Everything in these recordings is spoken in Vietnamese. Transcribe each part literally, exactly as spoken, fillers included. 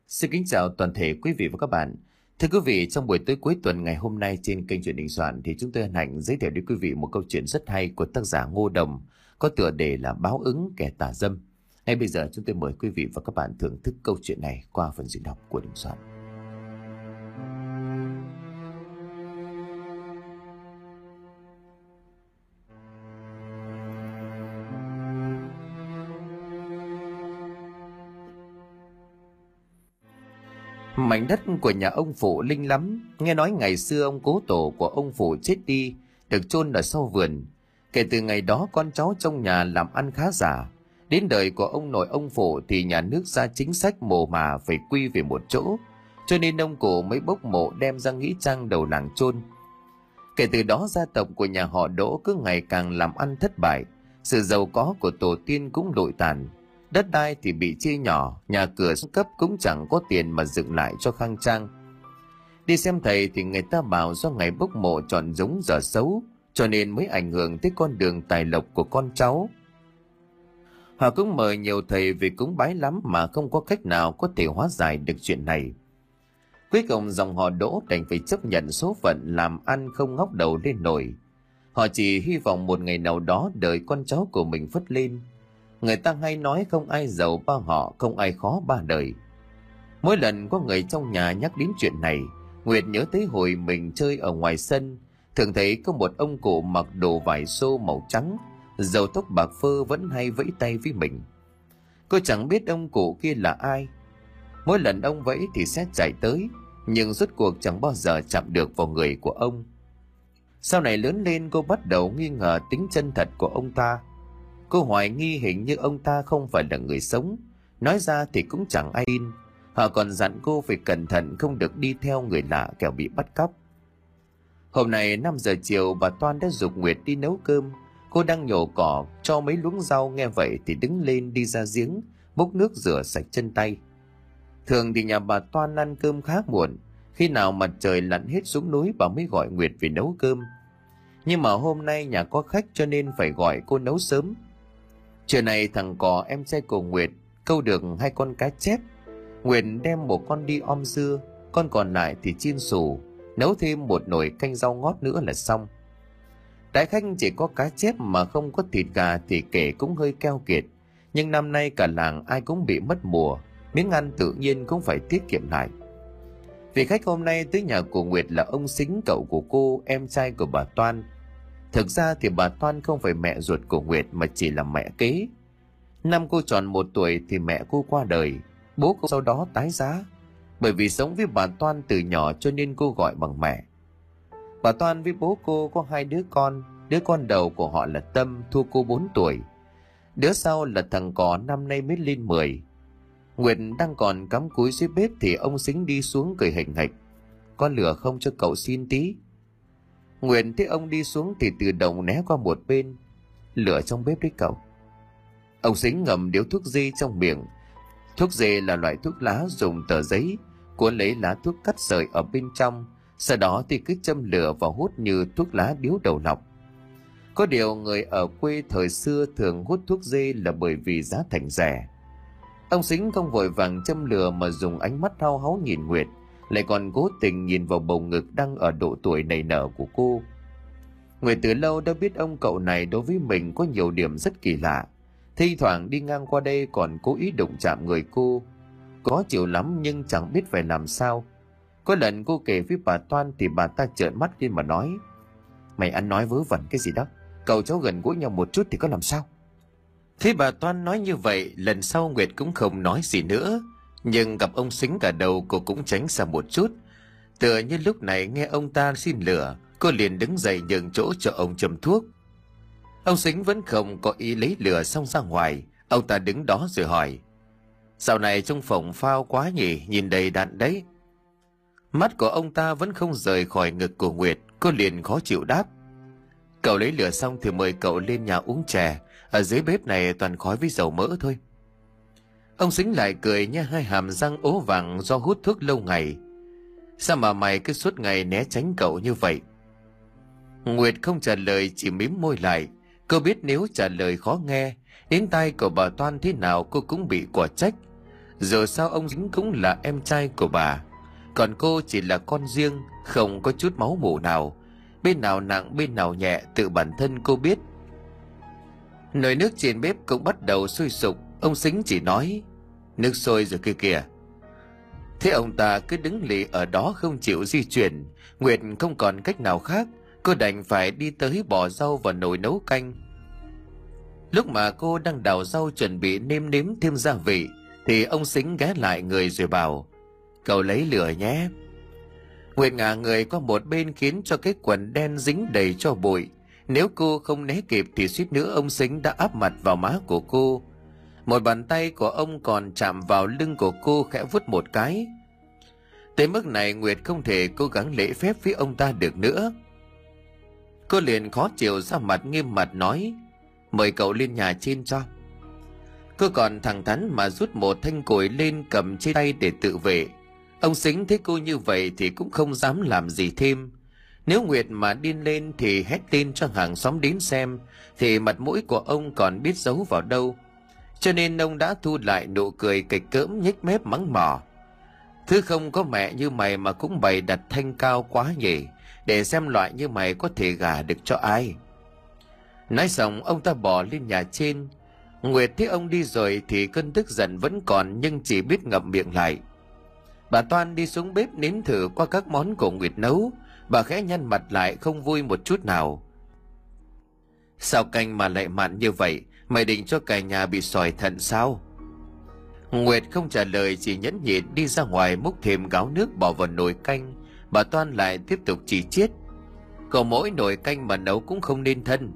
Xin kính chào toàn thể quý vị và các bạn. Thưa quý vị, trong buổi tối cuối tuần ngày hôm nay trên kênh Chuyện Đình Soạn thì chúng tôi hân hạnh giới thiệu đến quý vị một câu chuyện rất hay của tác giả Ngô Đồng có tựa đề là Báo ứng kẻ tà dâm. Ngay bây giờ chúng tôi mời quý vị và các bạn thưởng thức câu chuyện này qua phần diễn đọc của Đình Soạn. Mảnh đất của nhà ông Phụ linh lắm. Nghe nói ngày xưa ông cố tổ của ông Phụ chết đi, được chôn ở sau vườn. Kể từ ngày đó con cháu trong nhà làm ăn khá giả. Đến đời của ông nội ông Phụ thì nhà nước ra chính sách mồ mả phải quy về một chỗ, cho nên ông cụ mới bốc mộ đem ra nghĩa trang đầu làng chôn. Kể từ đó gia tộc của nhà họ Đỗ cứ ngày càng làm ăn thất bại, sự giàu có của tổ tiên cũng lụi tàn. Đất đai thì bị chia nhỏ, nhà cửa xuống cấp cũng chẳng có tiền mà dựng lại cho khang trang. Đi xem thầy thì người ta bảo do ngày bốc mộ chọn giống giờ xấu, cho nên mới ảnh hưởng tới con đường tài lộc của con cháu. Họ cũng mời nhiều thầy về cúng bái lắm mà không có cách nào có thể hóa giải được chuyện này. Cuối cùng dòng họ Đỗ đành phải chấp nhận số phận làm ăn không ngóc đầu lên nổi. Họ chỉ hy vọng một ngày nào đó đời con cháu của mình phất lên. Người ta hay nói không ai giàu ba họ, không ai khó ba đời. Mỗi lần có người trong nhà nhắc đến chuyện này, Nguyệt nhớ tới hồi mình chơi ở ngoài sân, thường thấy có một ông cụ mặc đồ vải xô màu trắng, râu tóc bạc phơ vẫn hay vẫy tay với mình. Cô chẳng biết ông cụ kia là ai. Mỗi lần ông vẫy thì sẽ chạy tới, nhưng rốt cuộc chẳng bao giờ chạm được vào người của ông. Sau này lớn lên cô bắt đầu nghi ngờ tính chân thật của ông ta. Cô hoài nghi hình như ông ta không phải là người sống. Nói ra thì cũng chẳng ai tin. Họ còn dặn cô phải cẩn thận không được đi theo người lạ kẻo bị bắt cóc. Hôm nay năm giờ chiều bà Toan đã giục Nguyệt đi nấu cơm. Cô đang nhổ cỏ cho mấy luống rau, nghe vậy thì đứng lên đi ra giếng múc nước rửa sạch chân tay. Thường thì nhà bà Toan ăn cơm khá muộn. Khi nào mặt trời lặn hết xuống núi bà mới gọi Nguyệt về nấu cơm. Nhưng mà hôm nay nhà có khách cho nên phải gọi cô nấu sớm. Trưa này thằng Cò em trai của Nguyệt câu được hai con cá chép. Nguyệt đem một con đi om dưa, con còn lại thì chiên xù, nấu thêm một nồi canh rau ngót nữa là xong. Đại khách chỉ có cá chép mà không có thịt gà thì kể cũng hơi keo kiệt. Nhưng năm nay cả làng ai cũng bị mất mùa, miếng ăn tự nhiên cũng phải tiết kiệm lại. Vị khách hôm nay tới nhà của Nguyệt là ông Sính, cậu của cô, em trai của bà Toan. Thực ra thì bà Toan không phải mẹ ruột của Nguyệt mà chỉ là mẹ kế. Năm cô tròn một tuổi thì mẹ cô qua đời, bố cô sau đó tái giá. Bởi vì sống với bà Toan từ nhỏ cho nên cô gọi bằng mẹ. Bà Toan với bố cô có hai đứa con, đứa con đầu của họ là Tâm, thua cô bốn tuổi. Đứa sau là thằng Cò, năm nay mới lên mười. Nguyệt đang còn cắm cúi dưới bếp thì ông Sính đi xuống cười hình hạch. Có lửa không cho cậu xin tí? Nguyệt thấy ông đi xuống thì tự động né qua một bên. Lửa trong bếp đấy cậu. Ông Sính ngậm điếu thuốc dê trong miệng. Thuốc dê là loại thuốc lá dùng tờ giấy cuốn lấy lá thuốc cắt sợi ở bên trong, sau đó thì cứ châm lửa và hút như thuốc lá điếu đầu lọc. Có điều người ở quê thời xưa thường hút thuốc dê là bởi vì giá thành rẻ. Ông Sính không vội vàng châm lửa mà dùng ánh mắt hao háu nhìn Nguyệt, lại còn cố tình nhìn vào bầu ngực đang ở độ tuổi nảy nở của cô. Nguyệt từ lâu đã biết ông cậu này đối với mình có nhiều điểm rất kỳ lạ. Thi thoảng đi ngang qua đây còn cố ý đụng chạm người cô. Có chịu lắm nhưng chẳng biết phải làm sao. Có lần cô kể với bà Toan thì bà ta trợn mắt lên mà nói: Mày ăn nói vớ vẩn cái gì đó, cậu cháu gần gũi nhau một chút thì có làm sao? Thế bà Toan nói như vậy, lần sau Nguyệt cũng không nói gì nữa. Nhưng gặp ông Sính cả đầu cô cũng tránh xa một chút. Tựa như lúc này nghe ông ta xin lửa, cô liền đứng dậy nhường chỗ cho ông châm thuốc. Ông Sính vẫn không có ý lấy lửa xong ra ngoài. Ông ta đứng đó rồi hỏi: Dạo này trong phòng phao quá nhỉ, nhìn đầy đặn đấy. Mắt của ông ta vẫn không rời khỏi ngực của Nguyệt. Cô liền khó chịu đáp: Cậu lấy lửa xong thì mời cậu lên nhà uống chè. Ở dưới bếp này toàn khói với dầu mỡ thôi. Ông Sính lại cười nha hai hàm răng ố vàng do hút thuốc lâu ngày. Sao mà mày cứ suốt ngày né tránh cậu như vậy? Nguyệt không trả lời, chỉ mím môi lại. Cô biết nếu trả lời khó nghe, đến tai của bà Toan thế nào cô cũng bị quả trách. Dù sao ông Dính cũng là em trai của bà, còn cô chỉ là con riêng, không có chút máu mủ nào. Bên nào nặng bên nào nhẹ tự bản thân cô biết. Nồi nước trên bếp cũng bắt đầu sôi sục. Ông Sính chỉ nói: "Nước sôi rồi kia kìa." Thế ông ta cứ đứng lì ở đó không chịu di chuyển. Nguyệt không còn cách nào khác, cô đành phải đi tới bỏ rau vào nồi nấu canh. Lúc mà cô đang đào rau chuẩn bị nêm nếm thêm gia vị thì ông Sính ghé lại người rồi bảo: "Cậu lấy lửa nhé." Nguyệt ngả người qua một bên khiến cho cái quần đen dính đầy cho bụi. Nếu cô không né kịp thì suýt nữa ông Sính đã áp mặt vào má của cô. Một bàn tay của ông còn chạm vào lưng của cô khẽ vuốt một cái. Tới mức này Nguyệt không thể cố gắng lễ phép với ông ta được nữa. Cô liền khó chịu ra mặt nghiêm mặt nói: "Mời cậu lên nhà trên cho." Cô còn thẳng thắn mà rút một thanh củi lên cầm trên tay để tự vệ. Ông Sính thấy cô như vậy thì cũng không dám làm gì thêm. Nếu Nguyệt mà điên lên thì hét lên cho hàng xóm đến xem thì mặt mũi của ông còn biết giấu vào đâu. Cho nên ông đã thu lại nụ cười kịch cỡm nhếch mép mắng mỏ: "Thứ không có mẹ như mày mà cũng bày đặt thanh cao quá nhỉ, để xem loại như mày có thể gả được cho ai." Nói xong ông ta bỏ lên nhà trên. Nguyệt thấy ông đi rồi thì cơn tức giận vẫn còn nhưng chỉ biết ngậm miệng lại. Bà Toan đi xuống bếp nếm thử qua các món của Nguyệt nấu. Bà khẽ nhăn mặt lại không vui một chút nào. "Sao canh mà lại mặn như vậy? Mày định cho cả nhà bị sỏi thận sao?" Nguyệt không trả lời, chỉ nhẫn nhịn đi ra ngoài múc thêm gáo nước bỏ vào nồi canh. Bà Toan lại tiếp tục chỉ chiết: "Cậu mỗi nồi canh mà nấu cũng không nên thân."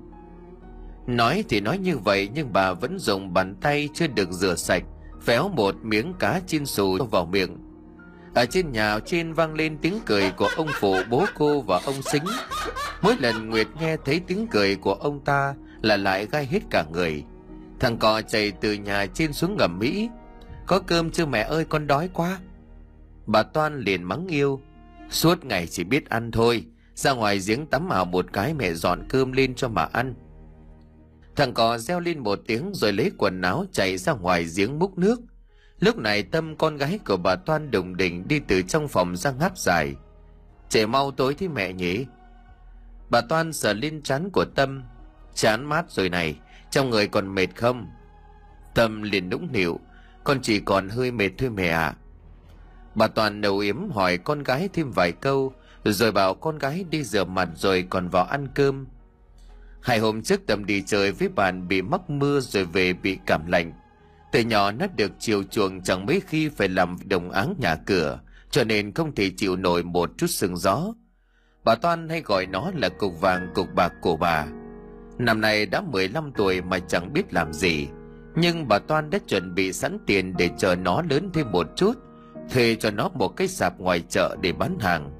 Nói thì nói như vậy nhưng bà vẫn dùng bàn tay chưa được rửa sạch véo một miếng cá chiên xù vào miệng. Ở trên nhà trên vang lên tiếng cười của ông phụ, bố cô và ông Sính. Mỗi lần Nguyệt nghe thấy tiếng cười của ông ta là lại gai hết cả người. Thằng cò chạy từ nhà trên xuống ngầm mỹ: "Có cơm chưa mẹ ơi, con đói quá." Bà Toan liền mắng yêu: "Suốt ngày chỉ biết ăn thôi, ra ngoài giếng tắm ảo một cái mẹ dọn cơm lên cho mà ăn." Thằng cò reo lên một tiếng rồi lấy quần áo chạy ra ngoài giếng múc nước. Lúc này Tâm, con gái của bà Toan, đùng đỉnh đi từ trong phòng ra ngáp dài: "Trẻ mau tối thế mẹ nhỉ?" Bà Toan sờ lên trán của Tâm: "Chán mát rồi này, trong người còn mệt không?" Tâm liền nũng nịu: "Con chỉ còn hơi mệt thôi mẹ ạ." Bà Toàn âu yếm hỏi con gái thêm vài câu rồi bảo con gái đi rửa mặt rồi còn vào ăn cơm. Hai hôm trước Tâm đi chơi với bạn bị mắc mưa rồi về bị cảm lạnh. Từ nhỏ nó được chiều chuộng chẳng mấy khi phải làm đồng áng nhà cửa, cho nên không thể chịu nổi một chút sương gió. Bà Toan hay gọi nó là cục vàng cục bạc của bà. Năm nay đã mười lăm tuổi mà chẳng biết làm gì, nhưng bà Toan đã chuẩn bị sẵn tiền để chờ nó lớn thêm một chút, thuê cho nó một cái sạp ngoài chợ để bán hàng.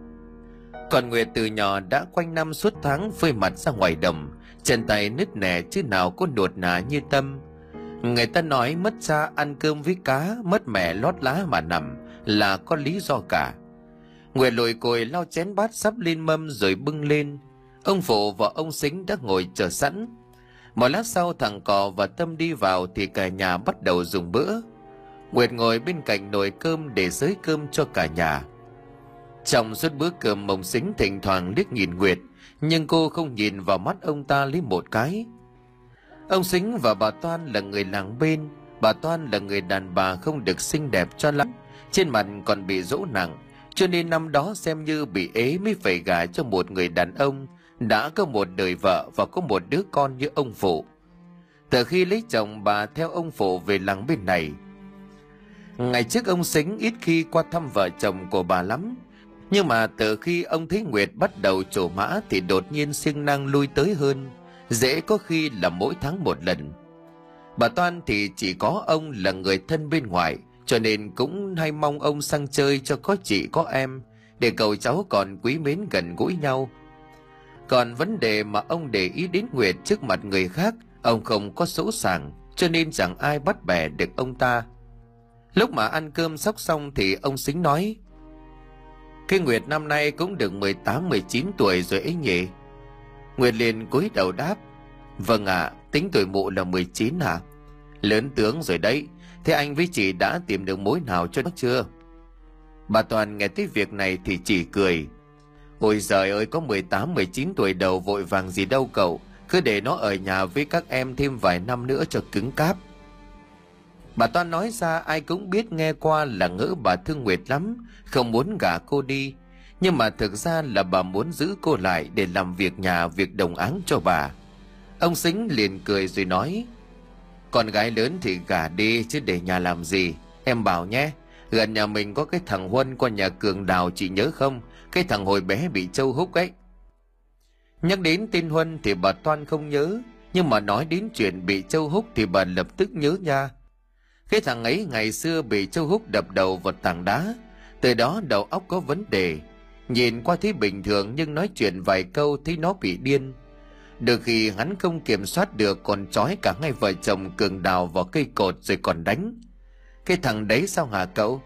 Còn Nguyệt từ nhỏ đã quanh năm suốt tháng phơi mặt ra ngoài đồng, chân tay nứt nẻ chứ nào có nuột nà như Tâm. Người ta nói mất cha ăn cơm với cá, mất mẹ lót lá mà nằm là có lý do cả. Nguyệt lùi cùi lau chén bát sắp lên mâm rồi bưng lên. Ông phụ và ông Sính đã ngồi chờ sẵn. Một lát sau thằng Cò và Tâm đi vào thì cả nhà bắt đầu dùng bữa. Nguyệt ngồi bên cạnh nồi cơm để xới cơm cho cả nhà. Trong suốt bữa cơm, ông Sính thỉnh thoảng liếc nhìn Nguyệt, nhưng cô không nhìn vào mắt ông ta lấy một cái. Ông Sính và bà Toan là người làng bên. Bà Toan là người đàn bà không được xinh đẹp cho lắm, trên mặt còn bị dỗ nặng, cho nên năm đó xem như bị ế mới phải gả cho một người đàn ông đã có một đời vợ và có một đứa con như ông phụ. Từ khi lấy chồng, bà theo ông phụ về làng bên này. Ngày trước ông Sính ít khi qua thăm vợ chồng của bà lắm, nhưng mà từ khi ông thấy Nguyệt bắt đầu trổ mã thì đột nhiên siêng năng lui tới hơn, dễ có khi là mỗi tháng một lần. Bà Toan thì chỉ có ông là người thân bên ngoài, cho nên cũng hay mong ông sang chơi cho có chị có em, để cậu cháu còn quý mến gần gũi nhau. Còn vấn đề mà ông để ý đến Nguyệt trước mặt người khác, ông không có sỗ sàng, cho nên chẳng ai bắt bẻ được ông ta. Lúc mà ăn cơm sắp xong thì ông Sính nói: "Cái Nguyệt năm nay cũng được mười tám mười chín tuổi rồi ấy nhỉ?" Nguyệt liền cúi đầu đáp: "Vâng ạ, à, tính tuổi mụ là mười chín à? Lớn tướng rồi đấy, Thế anh với chị đã tìm được mối nào cho nó chưa? Bà Toàn nghe tới việc này thì chỉ cười. Ôi giời ơi, có mười tám mười chín tuổi đầu vội vàng gì đâu cậu. Cứ để nó ở nhà với các em thêm vài năm nữa cho cứng cáp. Bà Toan nói ra ai cũng biết nghe qua là ngỡ bà thương Nguyệt lắm, không muốn gả cô đi. Nhưng mà thực ra là bà muốn giữ cô lại để làm việc nhà, việc đồng áng cho bà. Ông Sính liền cười rồi nói: Con gái lớn thì gả đi chứ để nhà làm gì. Em bảo nhé, gần nhà mình có cái thằng Huân qua nhà Cường đào, chị nhớ không? Cái thằng hồi bé bị Châu húc ấy. Nhắc đến tên Huân thì bà Toan không nhớ, nhưng mà nói đến chuyện bị Châu húc thì bà lập tức nhớ nha. Cái thằng ấy ngày xưa bị Châu húc đập đầu vào tảng đá, từ đó đầu óc có vấn đề. Nhìn qua thấy bình thường nhưng nói chuyện vài câu thấy nó bị điên. Được khi hắn không kiểm soát được còn trói cả hai vợ chồng Cường đào vào cây cột rồi còn đánh. Cái thằng đấy sao hả cậu?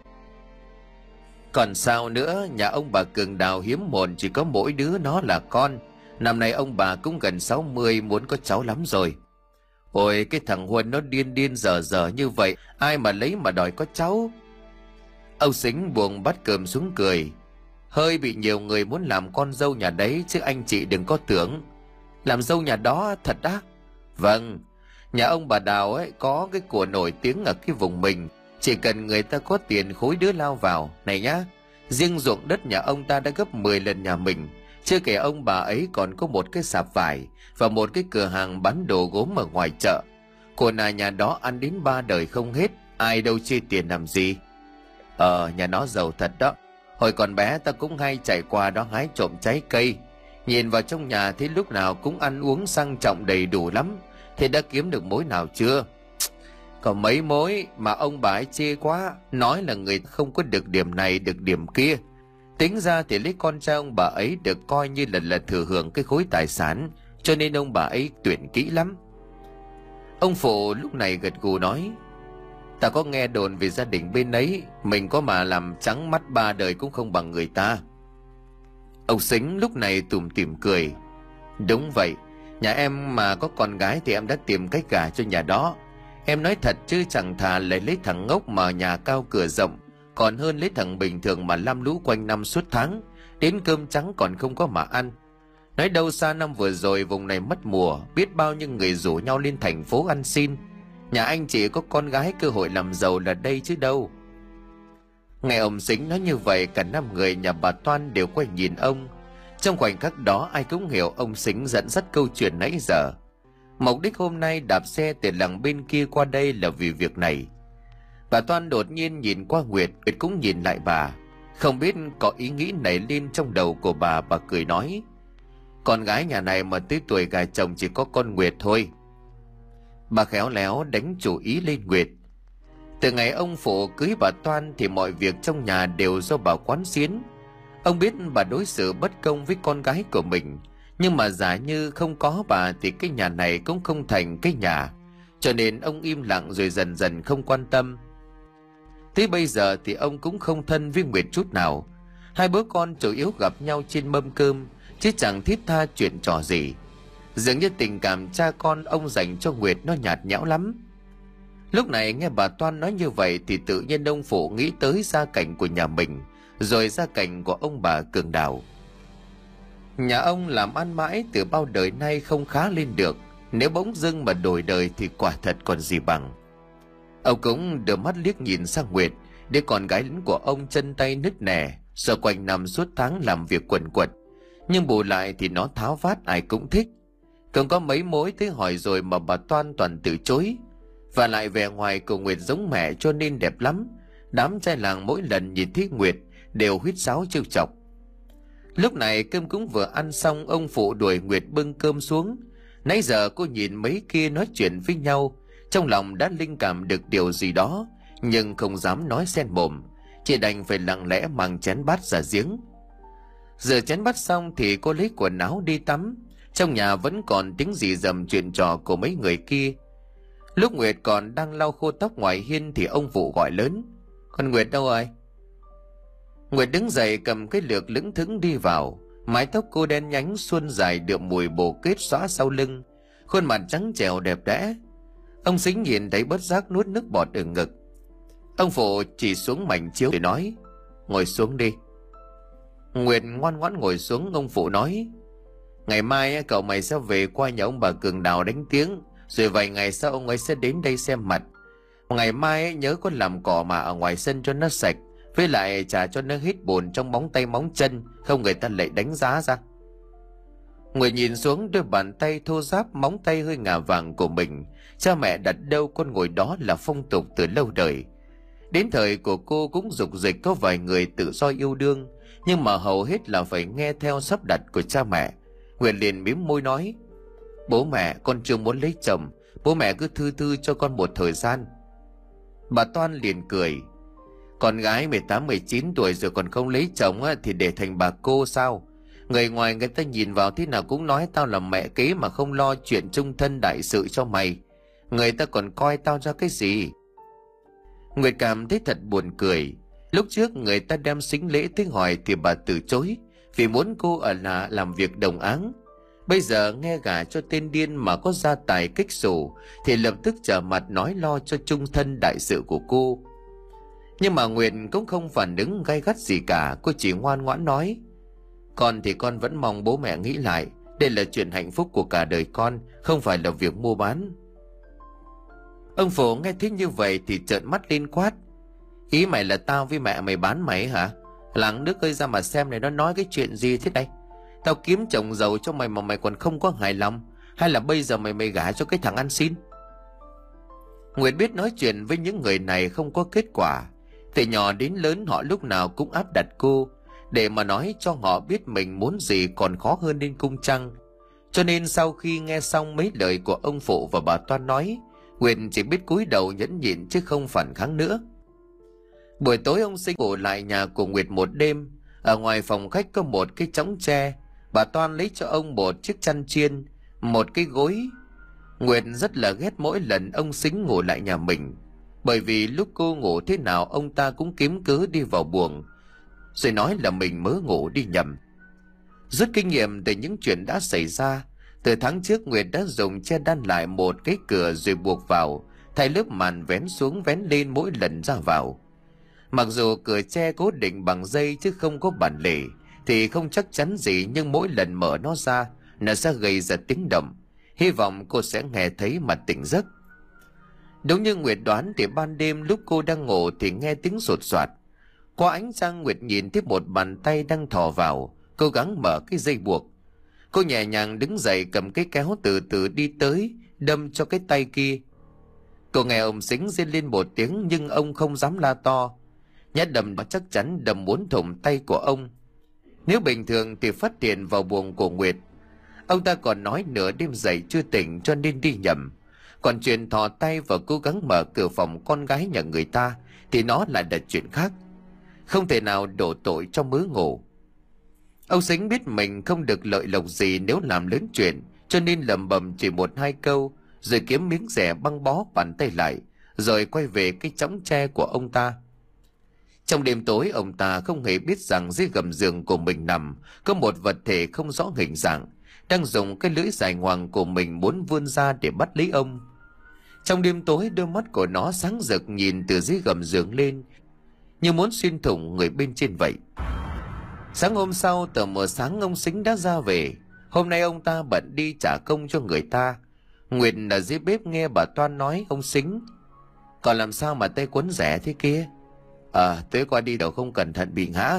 Còn sao nữa, nhà ông bà Cường đào hiếm hồn chỉ có mỗi đứa nó là con. Năm nay ông bà cũng gần sáu mươi, muốn có cháu lắm rồi. Ôi cái thằng Huân nó điên điên dở dở như vậy, ai mà lấy mà đòi có cháu. Ông Sính buông bát cơm xuống cười. Hơi bị nhiều người muốn làm con dâu nhà đấy chứ anh chị đừng có tưởng. Làm dâu nhà đó thật á? Vâng, nhà ông bà Đào ấy có cái của nổi tiếng ở cái vùng mình. Chỉ cần người ta có tiền khối đứa lao vào. Này nhá, riêng ruộng đất nhà ông ta đã gấp mười lần nhà mình. Chưa kể ông bà ấy còn có một cái sạp vải và một cái cửa hàng bán đồ gốm ở ngoài chợ. Của nà nhà đó ăn đến ba đời không hết, ai đâu chi tiền làm gì. Ờ, nhà nó giàu thật đó. Hồi còn bé ta cũng hay chạy qua đó hái trộm trái cây. Nhìn vào trong nhà thấy lúc nào cũng ăn uống sang trọng đầy đủ lắm. Thế đã kiếm được mối nào chưa? Có mấy mối mà ông bà ấy chê quá, nói là người không có được điểm này được điểm kia. Tính ra thì lấy con trai ông bà ấy được coi như là là thừa hưởng cái khối tài sản, cho nên ông bà ấy tuyển kỹ lắm. Ông phụ lúc này gật gù nói: Ta có nghe đồn về gia đình bên ấy, mình có mà làm trắng mắt ba đời cũng không bằng người ta. Ông Sính lúc này tủm tỉm cười: Đúng vậy, nhà em mà có con gái thì em đã tìm cách gả cho nhà đó. Em nói thật chứ chẳng thà lại lấy thằng ngốc mà nhà cao cửa rộng, còn hơn lấy thằng bình thường mà lam lũ quanh năm suốt tháng, đến cơm trắng còn không có mà ăn. Nói đâu xa năm vừa rồi vùng này mất mùa, biết bao nhiêu người rủ nhau lên thành phố ăn xin. Nhà anh chỉ có con gái cơ hội làm giàu là đây chứ đâu. Nghe ông Sính nói như vậy, cả năm người nhà bà Toan đều quay nhìn ông. Trong khoảnh khắc đó ai cũng hiểu ông Sính dẫn dắt câu chuyện nãy giờ. Mục đích hôm nay đạp xe từ làng bên kia qua đây là vì việc này. Bà Toan đột nhiên nhìn qua Nguyệt, Nguyệt cũng nhìn lại bà. Không biết có ý nghĩ nảy lên trong đầu của bà, bà cười nói: Con gái nhà này mà tới tuổi gà chồng chỉ có con Nguyệt thôi. Bà khéo léo đánh chủ ý lên Nguyệt. Từ ngày ông phụ cưới bà Toan thì mọi việc trong nhà đều do bà quán xuyến. Ông biết bà đối xử bất công với con gái của mình, nhưng mà giả như không có bà thì cái nhà này cũng không thành cái nhà. Cho nên ông im lặng rồi dần dần không quan tâm. Tới bây giờ thì ông cũng không thân với Nguyệt chút nào. Hai bố con chủ yếu gặp nhau trên mâm cơm, chứ chẳng thiết tha chuyện trò gì. Dường như tình cảm cha con ông dành cho Nguyệt nó nhạt nhẽo lắm. Lúc này nghe bà Toan nói như vậy thì tự nhiên ông phụ nghĩ tới gia cảnh của nhà mình, rồi gia cảnh của ông bà Cường đào. Nhà ông làm ăn mãi từ bao đời nay không khá lên được, nếu bỗng dưng mà đổi đời thì quả thật còn gì bằng. Ông cũng đưa mắt liếc nhìn sang Nguyệt, đứa con gái lớn của ông chân tay nứt nẻ, sợ quanh năm suốt tháng làm việc quần quật, nhưng bù lại thì nó tháo vát ai cũng thích. Còn có mấy mối tới hỏi rồi mà bà Toan toàn từ chối. Và lại vẻ ngoài của Nguyệt giống mẹ cho nên đẹp lắm. Đám trai làng mỗi lần nhìn thấy Nguyệt đều huýt sáo trêu chọc. Lúc này cơm cũng vừa ăn xong, ông phụ đuổi Nguyệt bưng cơm xuống. Nãy giờ cô nhìn mấy kia nói chuyện với nhau, trong lòng đã linh cảm được điều gì đó, nhưng không dám nói xen mồm, chỉ đành phải lặng lẽ mang chén bát ra giếng. Giờ chén bát xong thì cô lấy quần áo đi tắm. Trong nhà vẫn còn tiếng rì rầm chuyện trò của mấy người kia. Lúc Nguyệt còn đang lau khô tóc ngoài hiên thì ông phụ gọi lớn: Con Nguyệt đâu rồi? Nguyệt đứng dậy cầm cái lược lững thững đi vào. Mái tóc cô đen nhánh suôn dài đượm mùi bồ kết xõa sau lưng, khuôn mặt trắng trẻo đẹp đẽ. Ông Sính nhìn thấy bất giác nuốt nước bọt ở ngực. Ông phụ chỉ xuống mảnh chiếu để nói: ngồi xuống đi. Nguyệt ngoan ngoãn ngồi xuống. Ông phụ nói: ngày mai cậu mày sẽ về qua nhà ông bà Cường Đào đánh tiếng, rồi vài ngày sau ông ấy sẽ đến đây xem mặt. Ngày mai nhớ có làm cỏ mà ở ngoài sân cho nó sạch, với lại trả cho nó hít bùn trong móng tay móng chân, không người ta lại đánh giá ra. Nguyệt nhìn xuống đôi bàn tay thô ráp, móng tay hơi ngà vàng của mình. Cha mẹ đặt đâu con ngồi đó là phong tục từ lâu đời. Đến thời của cô cũng dục dịch có vài người tự do yêu đương, nhưng mà hầu hết là phải nghe theo sắp đặt của cha mẹ. Nguyệt liền mím môi nói: bố mẹ, con chưa muốn lấy chồng, bố mẹ cứ thư thư cho con một thời gian. Bà Toan liền cười: con gái mười tám mười chín tuổi rồi còn không lấy chồng á, thì để thành bà cô sao? Người ngoài người ta nhìn vào thế nào cũng nói tao là mẹ kế mà không lo chuyện chung thân đại sự cho mày. Người ta còn coi tao ra cái gì? Nguyệt cảm thấy thật buồn cười. Lúc trước người ta đem sính lễ tới hỏi thì bà từ chối, vì muốn cô ở lại làm việc đồng áng. Bây giờ nghe gả cho tên điên mà có gia tài kích xù thì lập tức trở mặt nói lo cho chung thân đại sự của cô. Nhưng mà Nguyệt cũng không phản ứng gay gắt gì cả. Cô chỉ ngoan ngoãn nói: con thì con vẫn mong bố mẹ nghĩ lại, đây là chuyện hạnh phúc của cả đời con, không phải là việc mua bán. Ông phụ nghe thấy như vậy thì trợn mắt lên quát: ý mày là tao với mẹ mày bán mày hả? Làng nước ơi, ra mà xem này, nó nói cái chuyện gì thế này? Tao kiếm chồng giàu cho mày mà mày còn không có hài lòng, hay là bây giờ mày mày gả cho cái thằng ăn xin? Nguyệt biết nói chuyện với những người này không có kết quả. Từ nhỏ đến lớn họ lúc nào cũng áp đặt cô, để mà nói cho họ biết mình muốn gì còn khó hơn lên cung trăng. Cho nên sau khi nghe xong mấy lời của ông phụ và bà Toan nói, Nguyệt chỉ biết cúi đầu nhẫn nhịn chứ không phản kháng nữa. Buổi tối ông Sinh ngủ lại nhà của Nguyệt một đêm. Ở ngoài phòng khách có một cái chõng tre. Bà Toan lấy cho ông một chiếc chăn chiên, một cái gối. Nguyệt rất là ghét mỗi lần ông Sinh ngủ lại nhà mình, bởi vì lúc cô ngủ thế nào ông ta cũng kiếm cớ đi vào buồng, rồi nói là mình mới ngủ đi nhầm. Rút kinh nghiệm từ những chuyện đã xảy ra, từ tháng trước Nguyệt đã dùng che đan lại một cái cửa rồi buộc vào, thay lớp màn vén xuống vén lên mỗi lần ra vào. Mặc dù cửa tre cố định bằng dây chứ không có bản lề, thì không chắc chắn gì, nhưng mỗi lần mở nó ra, nó sẽ gây ra tiếng động. Hy vọng cô sẽ nghe thấy mà tỉnh giấc. Đúng như Nguyệt đoán thì ban đêm lúc cô đang ngủ thì nghe tiếng sột soạt. Qua ánh trăng Nguyệt nhìn thấy một bàn tay đang thò vào, cố gắng mở cái dây buộc. Cô nhẹ nhàng đứng dậy cầm cái kéo từ từ đi tới, đâm cho cái tay kia. Cô nghe ông Sính rên lên một tiếng nhưng ông không dám la to. Nhát đâm đó chắc chắn đâm muốn thủng tay của ông. Nếu bình thường thì phát hiện vào buồng của Nguyệt. Ông ta còn nói nửa đêm dậy chưa tỉnh cho nên đi nhầm. Còn chuyện thò tay và cố gắng mở cửa phòng con gái nhà người ta thì nó lại là chuyện khác. Không thể nào đổ tội cho mớ ngủ. Ông Sính biết mình không được lợi lộc gì nếu làm lớn chuyện, cho nên lẩm bẩm chỉ một hai câu, rồi kiếm miếng rẻ băng bó bàn tay lại, rồi quay về cái chõng tre của ông ta. Trong đêm tối, ông ta không hề biết rằng dưới gầm giường của mình nằm có một vật thể không rõ hình dạng, đang dùng cái lưỡi dài ngoằng của mình muốn vươn ra để bắt lấy ông. Trong đêm tối, đôi mắt của nó sáng rực nhìn từ dưới gầm giường lên, như muốn xuyên thủng người bên trên vậy. Sáng hôm sau, tờ mờ sáng ông Sính đã ra về. Hôm nay ông ta bận đi trả công cho người ta. Nguyệt ở dưới bếp nghe bà Toan nói ông Sính: còn làm sao mà tay quấn rẻ thế kia? À, tối qua đi đâu không cẩn thận bị ngã.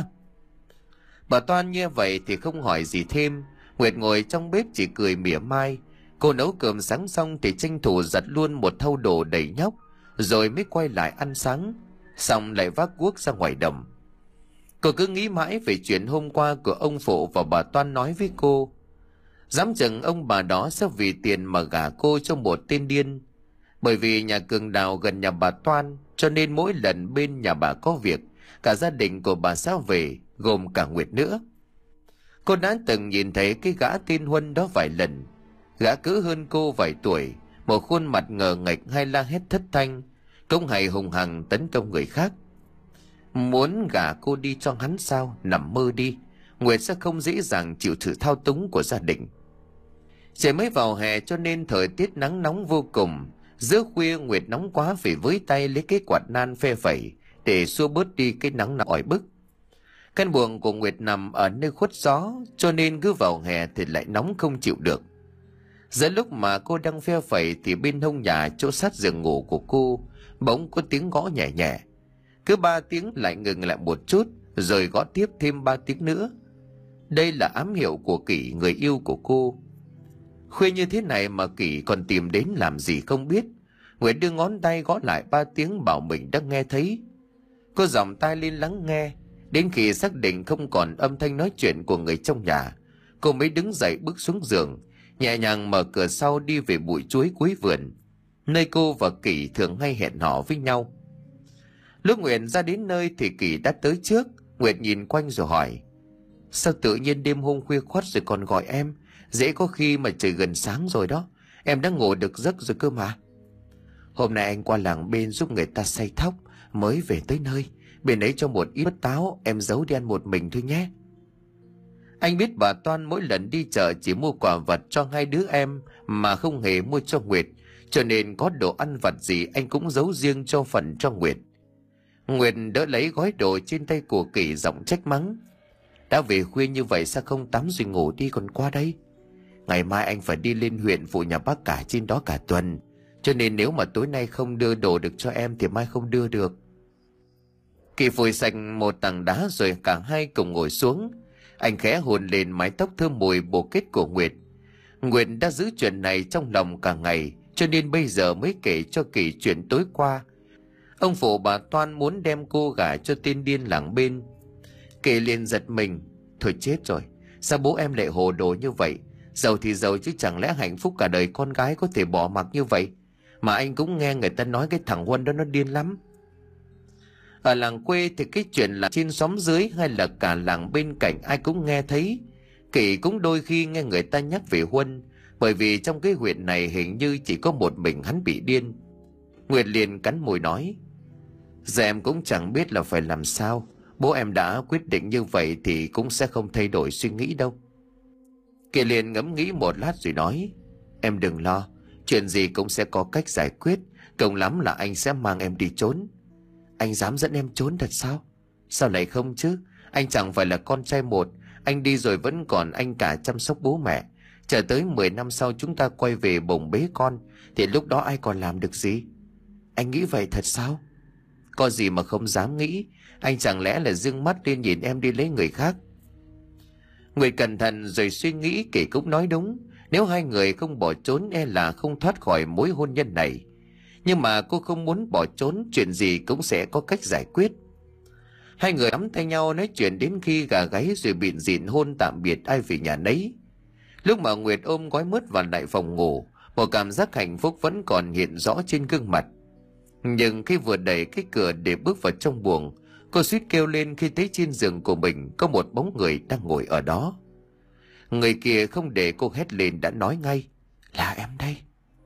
Bà Toan nghe vậy thì không hỏi gì thêm. Nguyệt ngồi trong bếp chỉ cười mỉa mai. Cô nấu cơm sáng xong thì tranh thủ giặt luôn một thau đồ đầy nhóc, rồi mới quay lại ăn sáng, xong lại vác guốc ra ngoài đồng. Cô cứ nghĩ mãi về chuyện hôm qua của ông phụ và bà Toan nói với cô. Dám chừng ông bà đó sẽ vì tiền mà gả cô cho một tên điên. Bởi vì nhà Cường Đào gần nhà bà Toan, cho nên mỗi lần bên nhà bà có việc, cả gia đình của bà sẽ về, gồm cả Nguyệt nữa. Cô đã từng nhìn thấy cái gã tên Huân đó vài lần. Gã cứ hơn cô vài tuổi, một khuôn mặt ngờ nghệch hay la hét thất thanh, công hay hùng hằng tấn công người khác. Muốn gả cô đi cho hắn sao? Nằm mơ đi. Nguyệt sẽ không dễ dàng chịu sự thao túng của gia đình. Trời mới vào hè cho nên thời tiết nắng nóng vô cùng. Giữa khuya Nguyệt nóng quá phải với tay lấy cái quạt nan phe phẩy để xua bớt đi cái nắng nóng ỏi bức. Căn buồng của Nguyệt nằm ở nơi khuất gió, cho nên cứ vào hè thì lại nóng không chịu được. Giữa lúc mà cô đang phe phẩy thì bên hông nhà chỗ sát giường ngủ của cô bỗng có tiếng gõ nhẹ nhẹ. Cứ ba tiếng lại ngừng lại một chút, rồi gõ tiếp thêm ba tiếng nữa. Đây là ám hiệu của Kỷ, người yêu của cô. Khuya như thế này mà Kỷ còn tìm đến làm gì không biết. Nguyệt đưa ngón tay gõ lại ba tiếng bảo mình đã nghe thấy. Cô giọng tai lên lắng nghe, đến khi xác định không còn âm thanh nói chuyện của người trong nhà, cô mới đứng dậy bước xuống giường, nhẹ nhàng mở cửa sau đi về bụi chuối cuối vườn, nơi cô và Kỷ thường hay hẹn hò với nhau. Lúc Nguyệt ra đến nơi thì Kỷ đã tới trước. Nguyệt nhìn quanh rồi hỏi: sao tự nhiên đêm hôm khuya khoắt rồi còn gọi em? Dễ có khi mà trời gần sáng rồi đó, em đã ngủ được giấc rồi cơ mà. Hôm nay anh qua làng bên giúp người ta xay thóc, mới về tới nơi, bên ấy cho một ít bớt táo, em giấu đi ăn một mình thôi nhé. Anh biết bà Toan mỗi lần đi chợ chỉ mua quà vật cho hai đứa em mà không hề mua cho Nguyệt, cho nên có đồ ăn vặt gì anh cũng giấu riêng cho phần cho Nguyệt. Nguyệt đỡ lấy gói đồ trên tay của Kỷ, giọng trách mắng: đã về khuya như vậy sao không tắm rồi ngủ đi còn qua đây? Ngày mai anh phải đi lên huyện phụ nhà bác cả trên đó cả tuần, cho nên nếu mà tối nay không đưa đồ được cho em thì mai không đưa được. Kỷ phủi sạch một tảng đá rồi cả hai cùng ngồi xuống. Anh khẽ hôn lên mái tóc thơm mùi bồ kết của Nguyệt. Nguyệt đã giữ chuyện này trong lòng cả ngày, cho nên bây giờ mới kể cho Kỷ chuyện tối qua. Ông phụ bà Toan muốn đem cô gả cho tên điên làng bên. Kỷ liền giật mình: thôi chết rồi, sao bố em lại hồ đồ như vậy? Giàu thì giàu chứ chẳng lẽ hạnh phúc cả đời con gái có thể bỏ mặc như vậy? Mà anh cũng nghe người ta nói cái thằng Huân đó nó điên lắm. Ở làng quê thì cái chuyện là trên xóm dưới hay là cả làng bên cạnh ai cũng nghe thấy. Kỷ cũng đôi khi nghe người ta nhắc về Huân, bởi vì trong cái huyện này hình như chỉ có một mình hắn bị điên. Nguyệt liền cắn môi nói: giờ em cũng chẳng biết là phải làm sao. Bố em đã quyết định như vậy thì cũng sẽ không thay đổi suy nghĩ đâu. Kỷ liền ngẫm nghĩ một lát rồi nói: em đừng lo, chuyện gì cũng sẽ có cách giải quyết. Cộng lắm là anh sẽ mang em đi trốn. Anh dám dẫn em trốn thật sao? Sao lại không chứ? Anh chẳng phải là con trai một. Anh đi rồi vẫn còn anh cả chăm sóc bố mẹ. Chờ tới mười năm sau chúng ta quay về bồng bế con, thì lúc đó ai còn làm được gì? Anh nghĩ vậy thật sao? Có gì mà không dám nghĩ. Anh chẳng lẽ là dương mắt lên nhìn em đi lấy người khác? Nguyệt cẩn thận rồi suy nghĩ, Kỷ cũng nói đúng. Nếu hai người không bỏ trốn e là không thoát khỏi mối hôn nhân này. Nhưng mà cô không muốn bỏ trốn, chuyện gì cũng sẽ có cách giải quyết. Hai người nắm tay nhau nói chuyện đến khi gà gáy rồi bịn dịn hôn tạm biệt ai về nhà nấy. Lúc mà Nguyệt ôm gói mứt vào lại phòng ngủ, một cảm giác hạnh phúc vẫn còn hiện rõ trên gương mặt. Nhưng khi vừa đẩy cái cửa để bước vào trong buồng, cô suýt kêu lên khi thấy trên giường của mình có một bóng người đang ngồi ở đó. Người kia không để cô hét lên đã nói ngay: là em đây.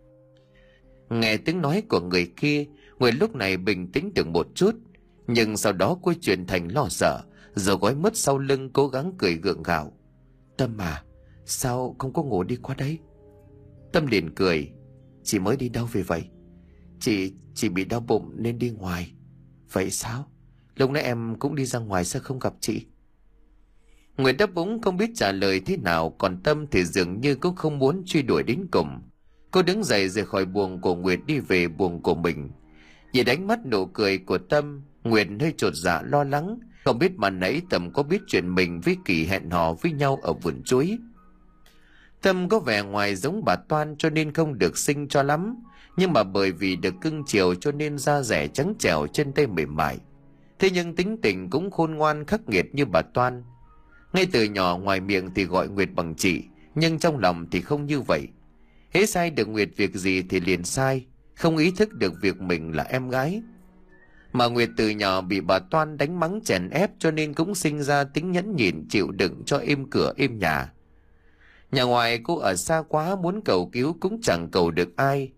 Nghe tiếng nói của người kia, Nguyệt lúc này bình tĩnh được một chút, nhưng sau đó cô chuyển thành lo sợ, rồi gói mứt sau lưng cố gắng cười gượng gạo: Tâm à, sao không có ngủ đi qua đây? Tâm liền cười: chị mới đi đâu về vậy? Chị chỉ bị đau bụng nên đi ngoài. Vậy sao? Lúc nãy em cũng đi ra ngoài sao không gặp chị? Nguyệt đáp búng không biết trả lời thế nào, còn Tâm thì dường như cũng không muốn truy đuổi đến cùng. Cô đứng dậy rời khỏi buồng của Nguyệt đi về buồng của mình. Nhìn ánh mắt nụ cười của Tâm, Nguyệt hơi chột dạ lo lắng, không biết mà nãy Tâm có biết chuyện mình với Kỷ hẹn hò với nhau ở vườn chuối. Tâm có vẻ ngoài giống bà Toan cho nên không được xinh cho lắm, nhưng mà bởi vì được cưng chiều cho nên da dẻ trắng trẻo, chân tay mềm mại. Thế nhưng tính tình cũng khôn ngoan khắc nghiệt như bà Toan. Ngay từ nhỏ ngoài miệng thì gọi Nguyệt bằng chị, nhưng trong lòng thì không như vậy. Hễ sai được Nguyệt việc gì thì liền sai, không ý thức được việc mình là em gái. Mà Nguyệt từ nhỏ bị bà Toan đánh mắng chèn ép cho nên cũng sinh ra tính nhẫn nhịn chịu đựng cho êm cửa êm nhà. Nhà ngoài cô ở xa quá, muốn cầu cứu cũng chẳng cầu được ai.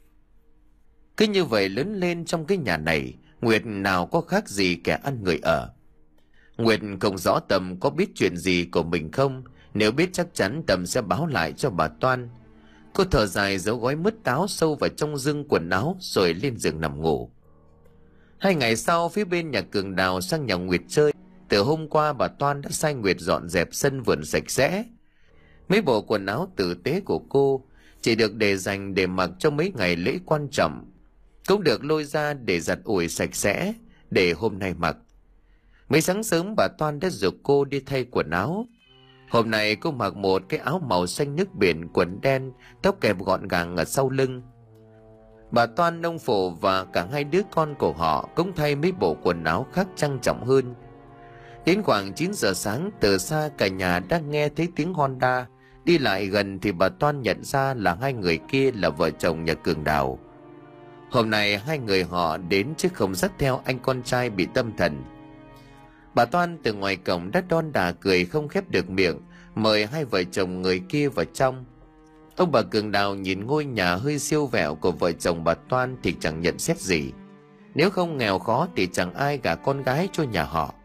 Cứ như vậy lớn lên trong cái nhà này, Nguyệt nào có khác gì kẻ ăn người ở. Nguyệt không rõ Tâm có biết chuyện gì của mình không. Nếu biết chắc chắn Tâm sẽ báo lại cho bà Toan. Cô thở dài giấu gói mứt táo sâu vào trong giưng quần áo rồi lên giường nằm ngủ. Hai ngày sau, phía bên nhà Cường Đào sang nhà Nguyệt chơi. Từ hôm qua bà Toan đã sai Nguyệt dọn dẹp sân vườn sạch sẽ. Mấy bộ quần áo tử tế của cô chỉ được để dành để mặc cho mấy ngày lễ quan trọng, cũng được lôi ra để giặt ủi sạch sẽ để hôm nay mặc. Mấy sáng sớm bà Toan đã giục cô đi thay quần áo. Hôm nay cô mặc một cái áo màu xanh nước biển, quần đen, tóc kẹp gọn gàng ở sau lưng. Bà Toan, ông Phổ và cả hai đứa con của họ cũng thay mấy bộ quần áo khác trang trọng hơn. Đến khoảng chín giờ sáng, từ xa cả nhà đã nghe thấy tiếng Honda. Đi lại gần thì bà Toan nhận ra là hai người kia là vợ chồng nhà Cường Đào. Hôm nay hai người họ đến chứ không dắt theo anh con trai bị tâm thần. Bà Toan từ ngoài cổng đã đon đà cười không khép được miệng, mời hai vợ chồng người kia vào trong. Ông bà Cường Đào nhìn ngôi nhà hơi siêu vẹo của vợ chồng bà Toan thì chẳng nhận xét gì. Nếu không nghèo khó thì chẳng ai gả con gái cho nhà họ.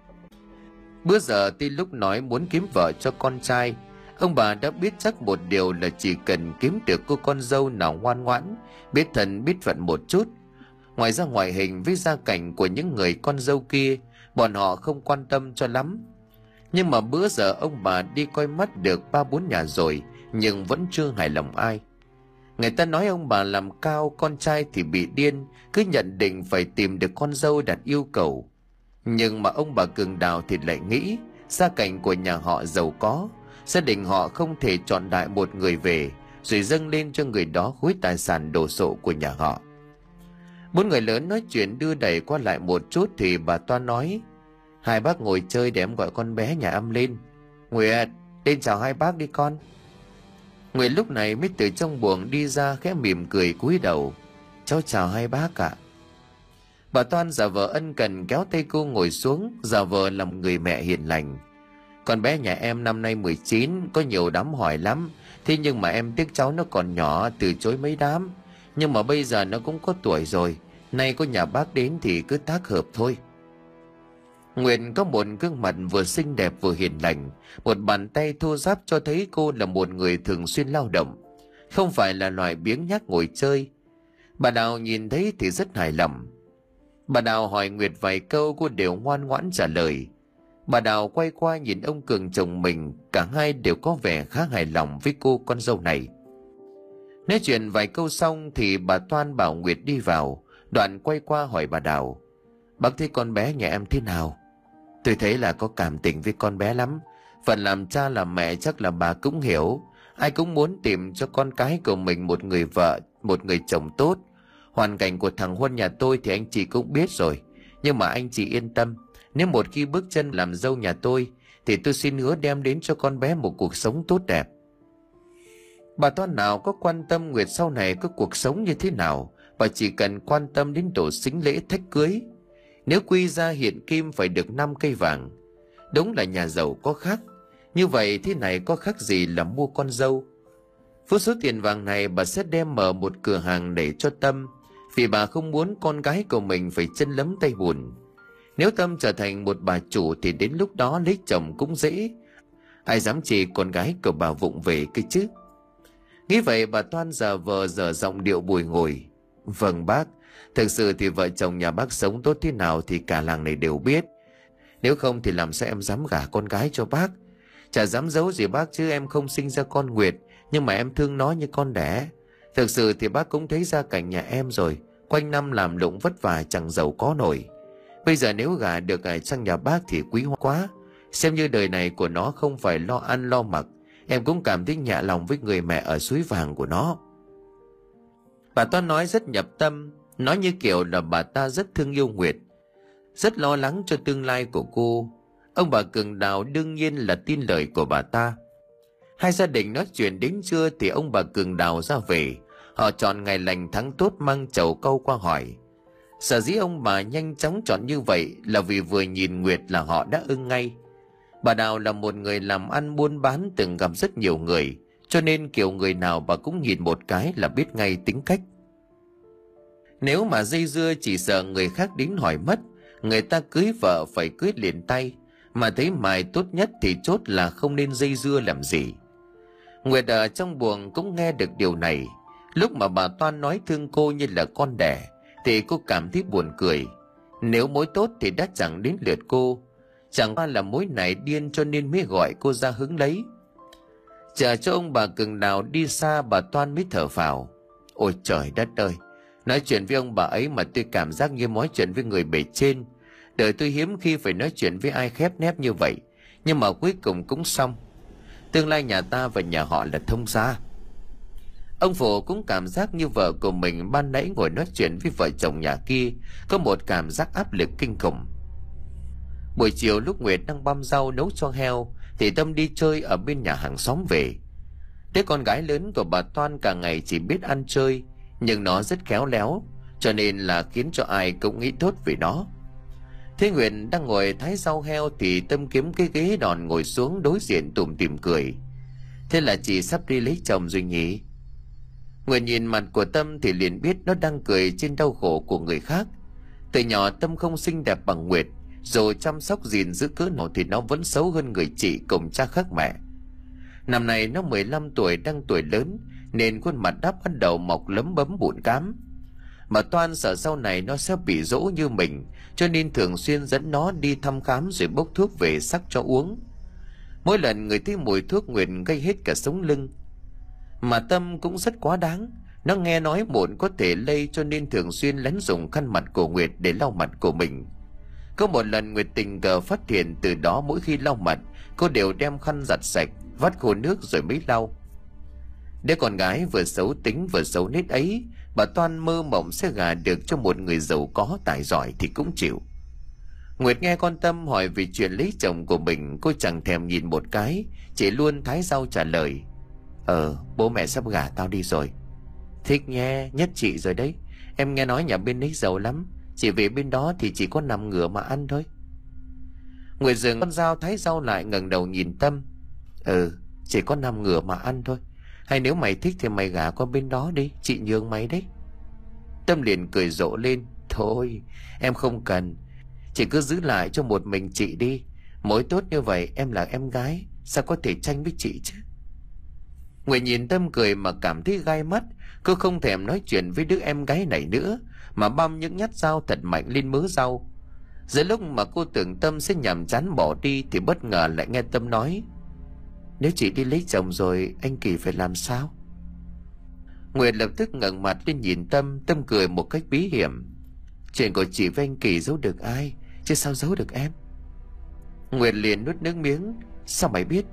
Bữa giờ tuy lúc nói muốn kiếm vợ cho con trai, ông bà đã biết chắc một điều là chỉ cần kiếm được cô con dâu nào ngoan ngoãn, biết thân biết phận một chút. Ngoài ra ngoại hình với gia cảnh của những người con dâu kia, bọn họ không quan tâm cho lắm. Nhưng mà bữa giờ ông bà đi coi mắt được ba bốn nhà rồi, nhưng vẫn chưa hài lòng ai. Người ta nói ông bà làm cao, con trai thì bị điên, cứ nhận định phải tìm được con dâu đạt yêu cầu. Nhưng mà ông bà Cường Đào thì lại nghĩ gia cảnh của nhà họ giàu có, gia đình họ không thể chọn đại một người về rồi dâng lên cho người đó khối tài sản đồ sộ của nhà họ. Bốn người lớn nói chuyện đưa đẩy qua lại một chút thì bà Toan nói: hai bác ngồi chơi để em gọi con bé nhà âm lên. Nguyệt, lên chào hai bác đi con. Nguyệt lúc này mới từ trong buồng đi ra, khẽ mỉm cười cúi đầu: cháu chào hai bác ạ. Bà Toan giả vờ ân cần kéo tay cô ngồi xuống, giả vờ làm người mẹ hiền lành. Con bé nhà em năm nay mười chín, có nhiều đám hỏi lắm. Thế nhưng mà em tiếc cháu nó còn nhỏ, từ chối mấy đám. Nhưng mà bây giờ nó cũng có tuổi rồi, nay có nhà bác đến thì cứ tác hợp thôi. Nguyệt có một gương mặt vừa xinh đẹp vừa hiền lành, một bàn tay thô ráp cho thấy cô là một người thường xuyên lao động, không phải là loại biếng nhác ngồi chơi. Bà Đào nhìn thấy thì rất hài lòng. Bà Đào hỏi Nguyệt vài câu, cô đều ngoan ngoãn trả lời. Bà Đào quay qua nhìn ông Cường chồng mình, cả hai đều có vẻ khá hài lòng với cô con dâu này. Nói chuyện vài câu xong thì bà Toan bảo Nguyệt đi vào, đoạn quay qua hỏi bà Đào: bác thấy con bé nhà em thế nào? Tôi thấy là có cảm tình với con bé lắm. Phần làm cha làm mẹ chắc là bà cũng hiểu. Ai cũng muốn tìm cho con cái của mình một người vợ, một người chồng tốt. Hoàn cảnh của thằng Huân nhà tôi thì anh chị cũng biết rồi. Nhưng mà anh chị yên tâm, nếu một khi bước chân làm dâu nhà tôi thì tôi xin hứa đem đến cho con bé một cuộc sống tốt đẹp. Bà Toan nào có quan tâm Nguyệt sau này có cuộc sống như thế nào, bà chỉ cần quan tâm đến tổ sính lễ thách cưới. Nếu quy ra hiện kim phải được năm cây vàng. Đúng là nhà giàu có khác. Như vậy thế này có khác gì là mua con dâu. Với số tiền vàng này bà sẽ đem mở một cửa hàng để cho Tâm, vì bà không muốn con gái của mình phải chân lấm tay bùn. Nếu Tâm trở thành một bà chủ thì đến lúc đó lấy chồng cũng dễ. Ai dám chê con gái của bà vụng về cái chứ. Nghĩ vậy bà Toan giờ vờ dở giọng điệu bùi ngồi: vâng bác, thực sự thì vợ chồng nhà bác sống tốt thế nào thì cả làng này đều biết. Nếu không thì làm sao em dám gả con gái cho bác. Chả dám giấu gì bác chứ em không sinh ra con Nguyệt, nhưng mà em thương nó như con đẻ. Thực sự thì bác cũng thấy gia cảnh nhà em rồi, quanh năm làm lụng vất vả chẳng giàu có nổi. Bây giờ nếu gả được ở sang nhà bác thì quý quá. Xem như đời này của nó không phải lo ăn lo mặc, em cũng cảm thấy nhẹ lòng với người mẹ ở suối vàng của nó. Bà Toan nói rất nhập tâm, nói như kiểu là bà ta rất thương yêu Nguyệt, rất lo lắng cho tương lai của cô. Ông bà Cường Đào đương nhiên là tin lời của bà ta. Hai gia đình nói chuyện đến trưa thì ông bà Cường Đào ra về. Họ chọn ngày lành tháng tốt mang chầu cau qua hỏi. Sở dĩ ông bà nhanh chóng chọn như vậy là vì vừa nhìn Nguyệt là họ đã ưng ngay. Bà Đào là một người làm ăn buôn bán từng gặp rất nhiều người, cho nên kiểu người nào bà cũng nhìn một cái là biết ngay tính cách. Nếu mà dây dưa chỉ sợ người khác đến hỏi mất. Người ta cưới vợ phải cưới liền tay, mà thấy mài tốt nhất thì chốt là không nên dây dưa làm gì. Nguyệt ở trong buồng cũng nghe được điều này. Lúc mà bà Toan nói thương cô như là con đẻ thì cô cảm thấy buồn cười. Nếu mối tốt thì đã chẳng đến lượt cô. Chẳng qua là mối này điên cho nên mới gọi cô ra hứng lấy. Chờ cho ông bà Cường Đào đi xa, bà Toan mới thở phào. Ôi trời đất ơi, nói chuyện với ông bà ấy mà tôi cảm giác như nói chuyện với người bề trên. Đời tôi hiếm khi phải nói chuyện với ai khép nép như vậy. Nhưng mà cuối cùng cũng xong. Tương lai nhà ta và nhà họ là thông gia. Ông Phổ cũng cảm giác như vợ của mình ban nãy ngồi nói chuyện với vợ chồng nhà kia có một cảm giác áp lực kinh khủng. Buổi chiều lúc Nguyệt đang băm rau nấu cho heo thì Tâm đi chơi ở bên nhà hàng xóm về. Đứa con gái lớn của bà Toan cả ngày chỉ biết ăn chơi, nhưng nó rất khéo léo, cho nên là khiến cho ai cũng nghĩ tốt về nó. Thế Nguyệt đang ngồi thái rau heo thì Tâm kiếm cái ghế đòn ngồi xuống đối diện tủm tỉm cười. Thế là chị sắp đi lấy chồng rồi nhỉ? Nguyệt nhìn mặt của Tâm thì liền biết nó đang cười trên đau khổ của người khác. Từ nhỏ Tâm không xinh đẹp bằng Nguyệt, rồi chăm sóc gìn giữ cỡ nào thì nó vẫn xấu hơn người chị cùng cha khác mẹ. Năm nay nó mười lăm tuổi, đang tuổi lớn, nên khuôn mặt đắp bắt đầu mọc lấm bấm bụn cám. Mà Toan sợ sau này nó sẽ bị dỗ như mình, cho nên thường xuyên dẫn nó đi thăm khám rồi bốc thuốc về sắc cho uống. Mỗi lần người thấy mùi thuốc Nguyệt gây hết cả sống lưng. Mà Tâm cũng rất quá đáng. Nó nghe nói mụn có thể lây cho nên thường xuyên lén dùng khăn mặt của Nguyệt để lau mặt của mình. Có một lần Nguyệt tình cờ phát hiện, từ đó mỗi khi lau mặt cô đều đem khăn giặt sạch, vắt khô nước rồi mới lau. Đứa con gái vừa xấu tính vừa xấu nết ấy, bà Toan mơ mộng sẽ gả được cho một người giàu có tài giỏi thì cũng chịu. Nguyệt nghe con Tâm hỏi về chuyện lấy chồng của mình, cô chẳng thèm nhìn một cái, chỉ luôn thái rau trả lời. Ờ, bố mẹ sắp gả tao đi rồi. Thích nhé, nhất chị rồi đấy. Em nghe nói nhà bên ấy giàu lắm, chỉ về bên đó thì chỉ có nằm ngửa mà ăn thôi. Nguyệt dừng con dao thái rau lại, ngẩng đầu nhìn Tâm. Ừ, chỉ có nằm ngửa mà ăn thôi. Hay nếu mày thích thì mày gả qua bên đó đi, chị nhường mày đấy. Tâm liền cười rộ lên. Thôi, em không cần, chị cứ giữ lại cho một mình chị đi. Mối tốt như vậy, em là em gái, sao có thể tranh với chị chứ? Nguyệt nhìn Tâm cười mà cảm thấy gai mắt. Cô không thèm nói chuyện với đứa em gái này nữa, mà băm những nhát dao thật mạnh lên mớ rau. Giữa lúc mà cô tưởng Tâm sẽ nhàm chán bỏ đi thì bất ngờ lại nghe Tâm nói. Nếu chị đi lấy chồng rồi, anh Kỳ phải làm sao? Nguyệt lập tức ngẩng mặt lên nhìn Tâm. Tâm cười một cách bí hiểm. Chuyện của chị với anh Kỳ giấu được ai, chứ sao giấu được em? Nguyệt liền nuốt nước miếng. Sao mày biết?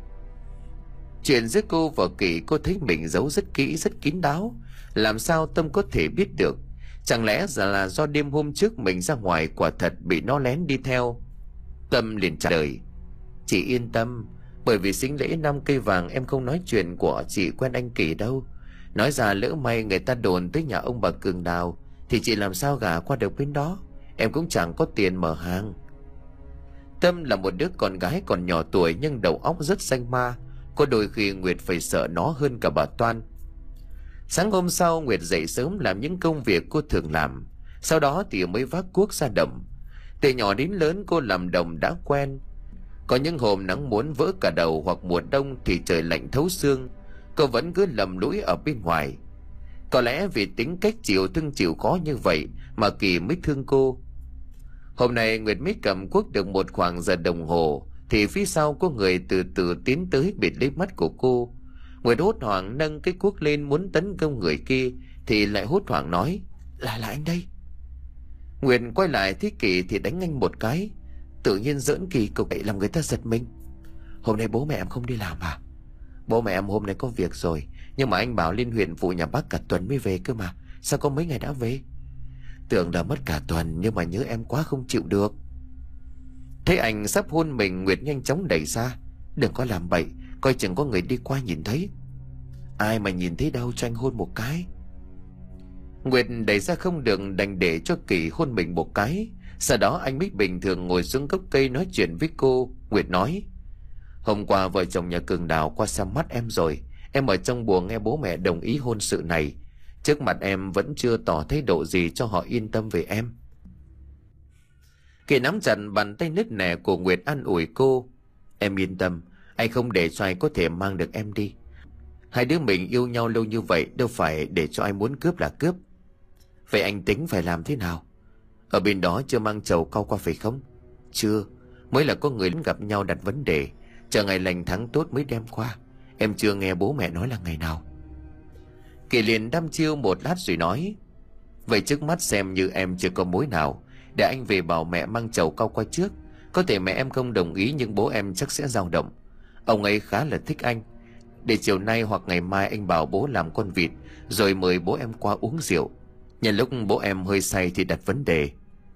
Chuyện giữa cô và Kỳ cô thấy mình giấu rất kỹ, rất kín đáo. Làm sao Tâm có thể biết được? Chẳng lẽ là do đêm hôm trước mình ra ngoài quả thật bị nó lén đi theo? Tâm liền trả lời. Chị yên tâm, bởi vì sính lễ năm cây vàng em không nói chuyện của chị quen anh Kỳ đâu. Nói ra lỡ may người ta đồn tới nhà ông bà Cường Đào thì chị làm sao gả qua được bên đó? Em cũng chẳng có tiền mở hàng. Tâm là một đứa con gái còn nhỏ tuổi nhưng đầu óc rất xanh ma. Có đôi khi Nguyệt phải sợ nó hơn cả bà Toan. Sáng hôm sau Nguyệt dậy sớm làm những công việc cô thường làm. Sau đó thì mới vác cuốc ra đồng. Từ nhỏ đến lớn cô làm đồng đã quen. Có những hôm nắng muốn vỡ cả đầu hoặc mùa đông thì trời lạnh thấu xương, cô vẫn cứ lầm lũi ở bên ngoài. Có lẽ vì tính cách chịu thương chịu khó như vậy mà Kỳ mới thương cô. Hôm nay Nguyệt mới cầm cuốc được một khoảng giờ đồng hồ thì phía sau có người từ từ tiến tới bịt lấy mắt của cô. Nguyệt hốt hoảng nâng cái cuốc lên muốn tấn công người kia thì lại hốt hoảng nói. Là là anh đây. Nguyệt quay lại thấy Kỳ thì đánh anh một cái. Tự nhiên giỡn kỳ cục vậy làm người ta giật mình. Hôm nay bố mẹ em không đi làm à? Bố mẹ em hôm nay có việc rồi, nhưng mà anh bảo lên huyện phụ nhà bác cả tuần mới về cơ mà. Sao có mấy ngày đã về? Tưởng là mất cả tuần, nhưng mà nhớ em quá không chịu được. Thấy anh sắp hôn mình, Nguyệt nhanh chóng đẩy ra. Đừng có làm bậy, coi chừng có người đi qua nhìn thấy. Ai mà nhìn thấy đâu, cho anh hôn một cái. Nguyệt đẩy ra không được, đành để cho Kỳ hôn mình một cái. Sau đó anh mới bình thường ngồi xuống gốc cây nói chuyện với cô. Nguyệt nói. Hôm qua vợ chồng nhà Cường Đào qua xem mắt em rồi. Em ở trong buồng nghe bố mẹ đồng ý hôn sự này. Trước mặt em vẫn chưa tỏ thái độ gì cho họ yên tâm về em. Kỳ nắm chặt bàn tay nứt nẻ của Nguyệt an ủi cô. Em yên tâm, anh không để cho ai có thể mang được em đi. Hai đứa mình yêu nhau lâu như vậy, đâu phải để cho ai muốn cướp là cướp. Vậy anh tính phải làm thế nào? Ở bên đó chưa mang chầu cau qua phải không? Chưa, mới là có người gặp nhau đặt vấn đề, chờ ngày lành tháng tốt mới đem qua. Em chưa nghe bố mẹ nói là ngày nào. Kỳ liền đăm chiêu một lát rồi nói: Vậy trước mắt xem như em chưa có mối nào, để anh về bảo mẹ mang chầu cau qua trước. Có thể mẹ em không đồng ý, nhưng bố em chắc sẽ dao động. Ông ấy khá là thích anh. Để chiều nay hoặc ngày mai anh bảo bố làm con vịt, rồi mời bố em qua uống rượu. Nhân lúc bố em hơi say thì đặt vấn đề.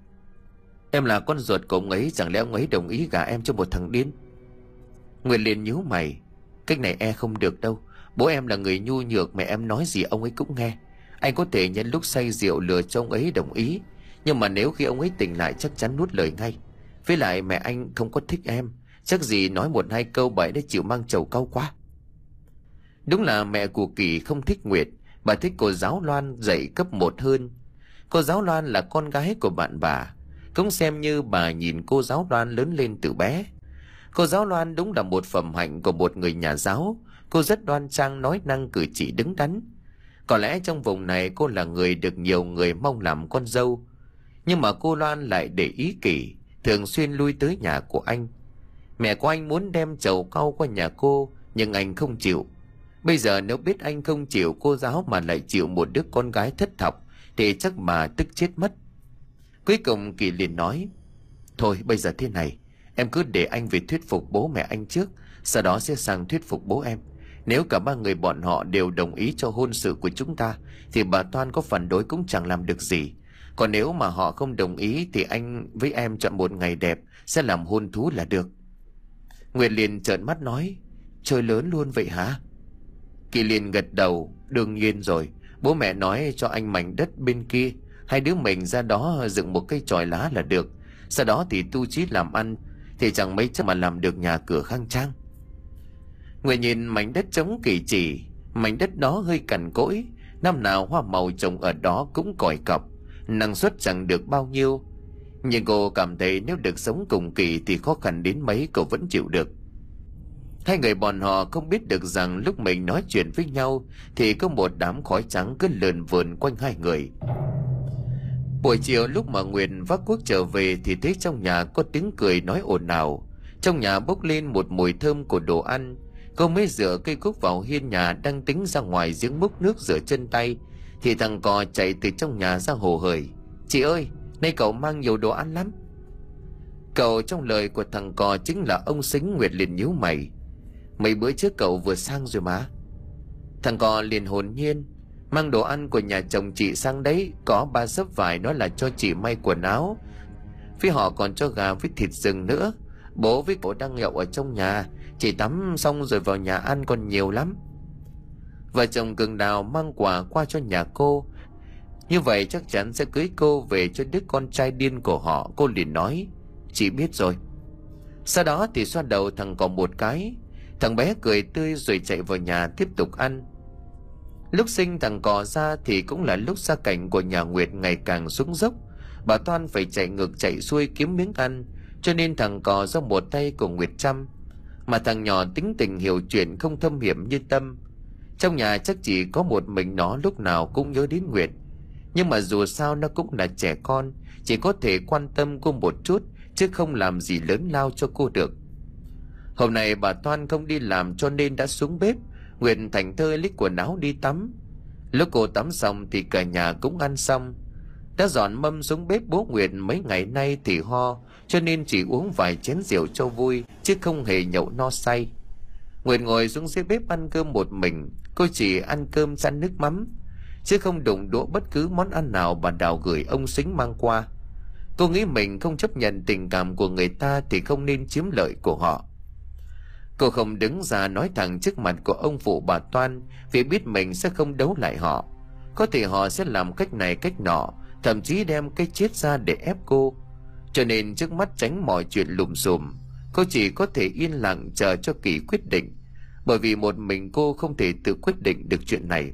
Em là con ruột của ông ấy, chẳng lẽ ông ấy đồng ý gả em cho một thằng điên? Nguyệt liền nhíu mày: Cách này e không được đâu. Bố em là người nhu nhược, mẹ em nói gì ông ấy cũng nghe. Anh có thể nhân lúc say rượu lừa cho ông ấy đồng ý, nhưng mà nếu khi ông ấy tỉnh lại chắc chắn nuốt lời ngay. Với lại mẹ anh không có thích em, chắc gì nói một hai câu bậy để chịu mang chầu cau qua. Đúng là mẹ của Kỳ không thích Nguyệt, bà thích cô giáo Loan dạy cấp một hơn. Cô giáo Loan là con gái của bạn bà, cũng xem như bà nhìn cô giáo Loan lớn lên từ bé. Cô giáo Loan đúng là một phẩm hạnh của một người nhà giáo. Cô rất đoan trang, nói năng cử chỉ đứng đắn. Có lẽ trong vùng này cô là người được nhiều người mong làm con dâu. Nhưng mà cô Loan lại để ý Kỳ, thường xuyên lui tới nhà của anh. Mẹ của anh muốn đem chầu cau qua nhà cô, nhưng anh không chịu. Bây giờ nếu biết anh không chịu cô giáo mà lại chịu một đứa con gái thất học, thì chắc mà tức chết mất. Cuối cùng Kỳ liền nói: Thôi bây giờ thế này, em cứ để anh về thuyết phục bố mẹ anh trước, sau đó sẽ sang thuyết phục bố em. Nếu cả ba người bọn họ đều đồng ý cho hôn sự của chúng ta, thì bà Toan có phản đối cũng chẳng làm được gì. Còn nếu mà họ không đồng ý, thì anh với em chọn một ngày đẹp sẽ làm hôn thú là được. Nguyệt liền trợn mắt nói: Chơi lớn luôn vậy hả? Kỳ liền gật đầu: Đương nhiên rồi, bố mẹ nói cho anh mảnh đất bên kia, hai đứa mình ra đó dựng một cây chòi lá là được. Sau đó thì tu chí làm ăn, thì chẳng mấy chắc mà làm được nhà cửa khang trang. Nguyệt nhìn mảnh đất trống Kỳ chỉ, mảnh đất đó hơi cằn cỗi, năm nào hoa màu trồng ở đó cũng còi cọc, năng suất chẳng được bao nhiêu. Nhưng cô cảm thấy nếu được sống cùng Kỳ thì khó khăn đến mấy cô vẫn chịu được. Hai người bọn họ không biết được rằng lúc mình nói chuyện với nhau thì có một đám khói trắng cứ lượn vườn quanh hai người. Buổi chiều lúc mà Nguyệt vác cuốc trở về thì thấy trong nhà có tiếng cười nói ồn ào. Trong nhà bốc lên một mùi thơm của đồ ăn. Cô mới dựa cây cuốc vào hiên nhà, đang tính ra ngoài giếng múc nước rửa chân tay thì thằng cò chạy từ trong nhà ra hồ hởi: Chị ơi, nay cậu mang nhiều đồ ăn lắm. Cậu trong lời của thằng cò chính là ông Sính. Nguyệt liền nhíu mày: Mấy bữa trước cậu vừa sang rồi mà. Thằng cò liền hồn nhiên: Mang đồ ăn của nhà chồng chị sang đấy, có ba xấp vải nói là cho chị may quần áo. Phía họ còn cho gà với thịt rừng nữa. Bố với cậu đang nhậu ở trong nhà, chị tắm xong rồi vào nhà ăn còn nhiều lắm. Vợ chồng Cường Đào mang quà qua cho nhà cô, như vậy chắc chắn sẽ cưới cô về cho đứa con trai điên của họ. Cô liền nói: Chị biết rồi. Sau đó thì xoa đầu thằng cò một cái. Thằng bé cười tươi rồi chạy vào nhà tiếp tục ăn. Lúc sinh thằng cò ra thì cũng là lúc gia cảnh của nhà Nguyệt ngày càng xuống dốc. Bà Toan phải chạy ngược chạy xuôi kiếm miếng ăn, cho nên thằng cò do một tay của Nguyệt chăm. Mà thằng nhỏ tính tình hiểu chuyện, không thâm hiểm như Tâm. Trong nhà chắc chỉ có một mình nó lúc nào cũng nhớ đến Nguyệt. Nhưng mà dù sao nó cũng là trẻ con, chỉ có thể quan tâm cô một chút, chứ không làm gì lớn lao cho cô được. Hôm nay bà Toan không đi làm cho nên đã xuống bếp. Nguyệt thành thơi lấy quần áo đi tắm. Lúc cô tắm xong thì cả nhà cũng ăn xong. Đã dọn mâm xuống bếp. Bố Nguyệt mấy ngày nay thì ho, cho nên chỉ uống vài chén rượu cho vui, chứ không hề nhậu no say. Nguyệt ngồi xuống dưới bếp ăn cơm một mình. Cô chỉ ăn cơm chan nước mắm, chứ không đụng đũa bất cứ món ăn nào bà Đào gửi ông Sính mang qua. Cô nghĩ mình không chấp nhận tình cảm của người ta thì không nên chiếm lợi của họ. Cô không đứng ra nói thẳng trước mặt của ông phụ bà Toan, vì biết mình sẽ không đấu lại họ. Có thể họ sẽ làm cách này cách nọ, thậm chí đem cái chết ra để ép cô. Cho nên trước mắt tránh mọi chuyện lùm xùm, cô chỉ có thể yên lặng chờ cho Kỳ quyết định, bởi vì một mình cô không thể tự quyết định được chuyện này.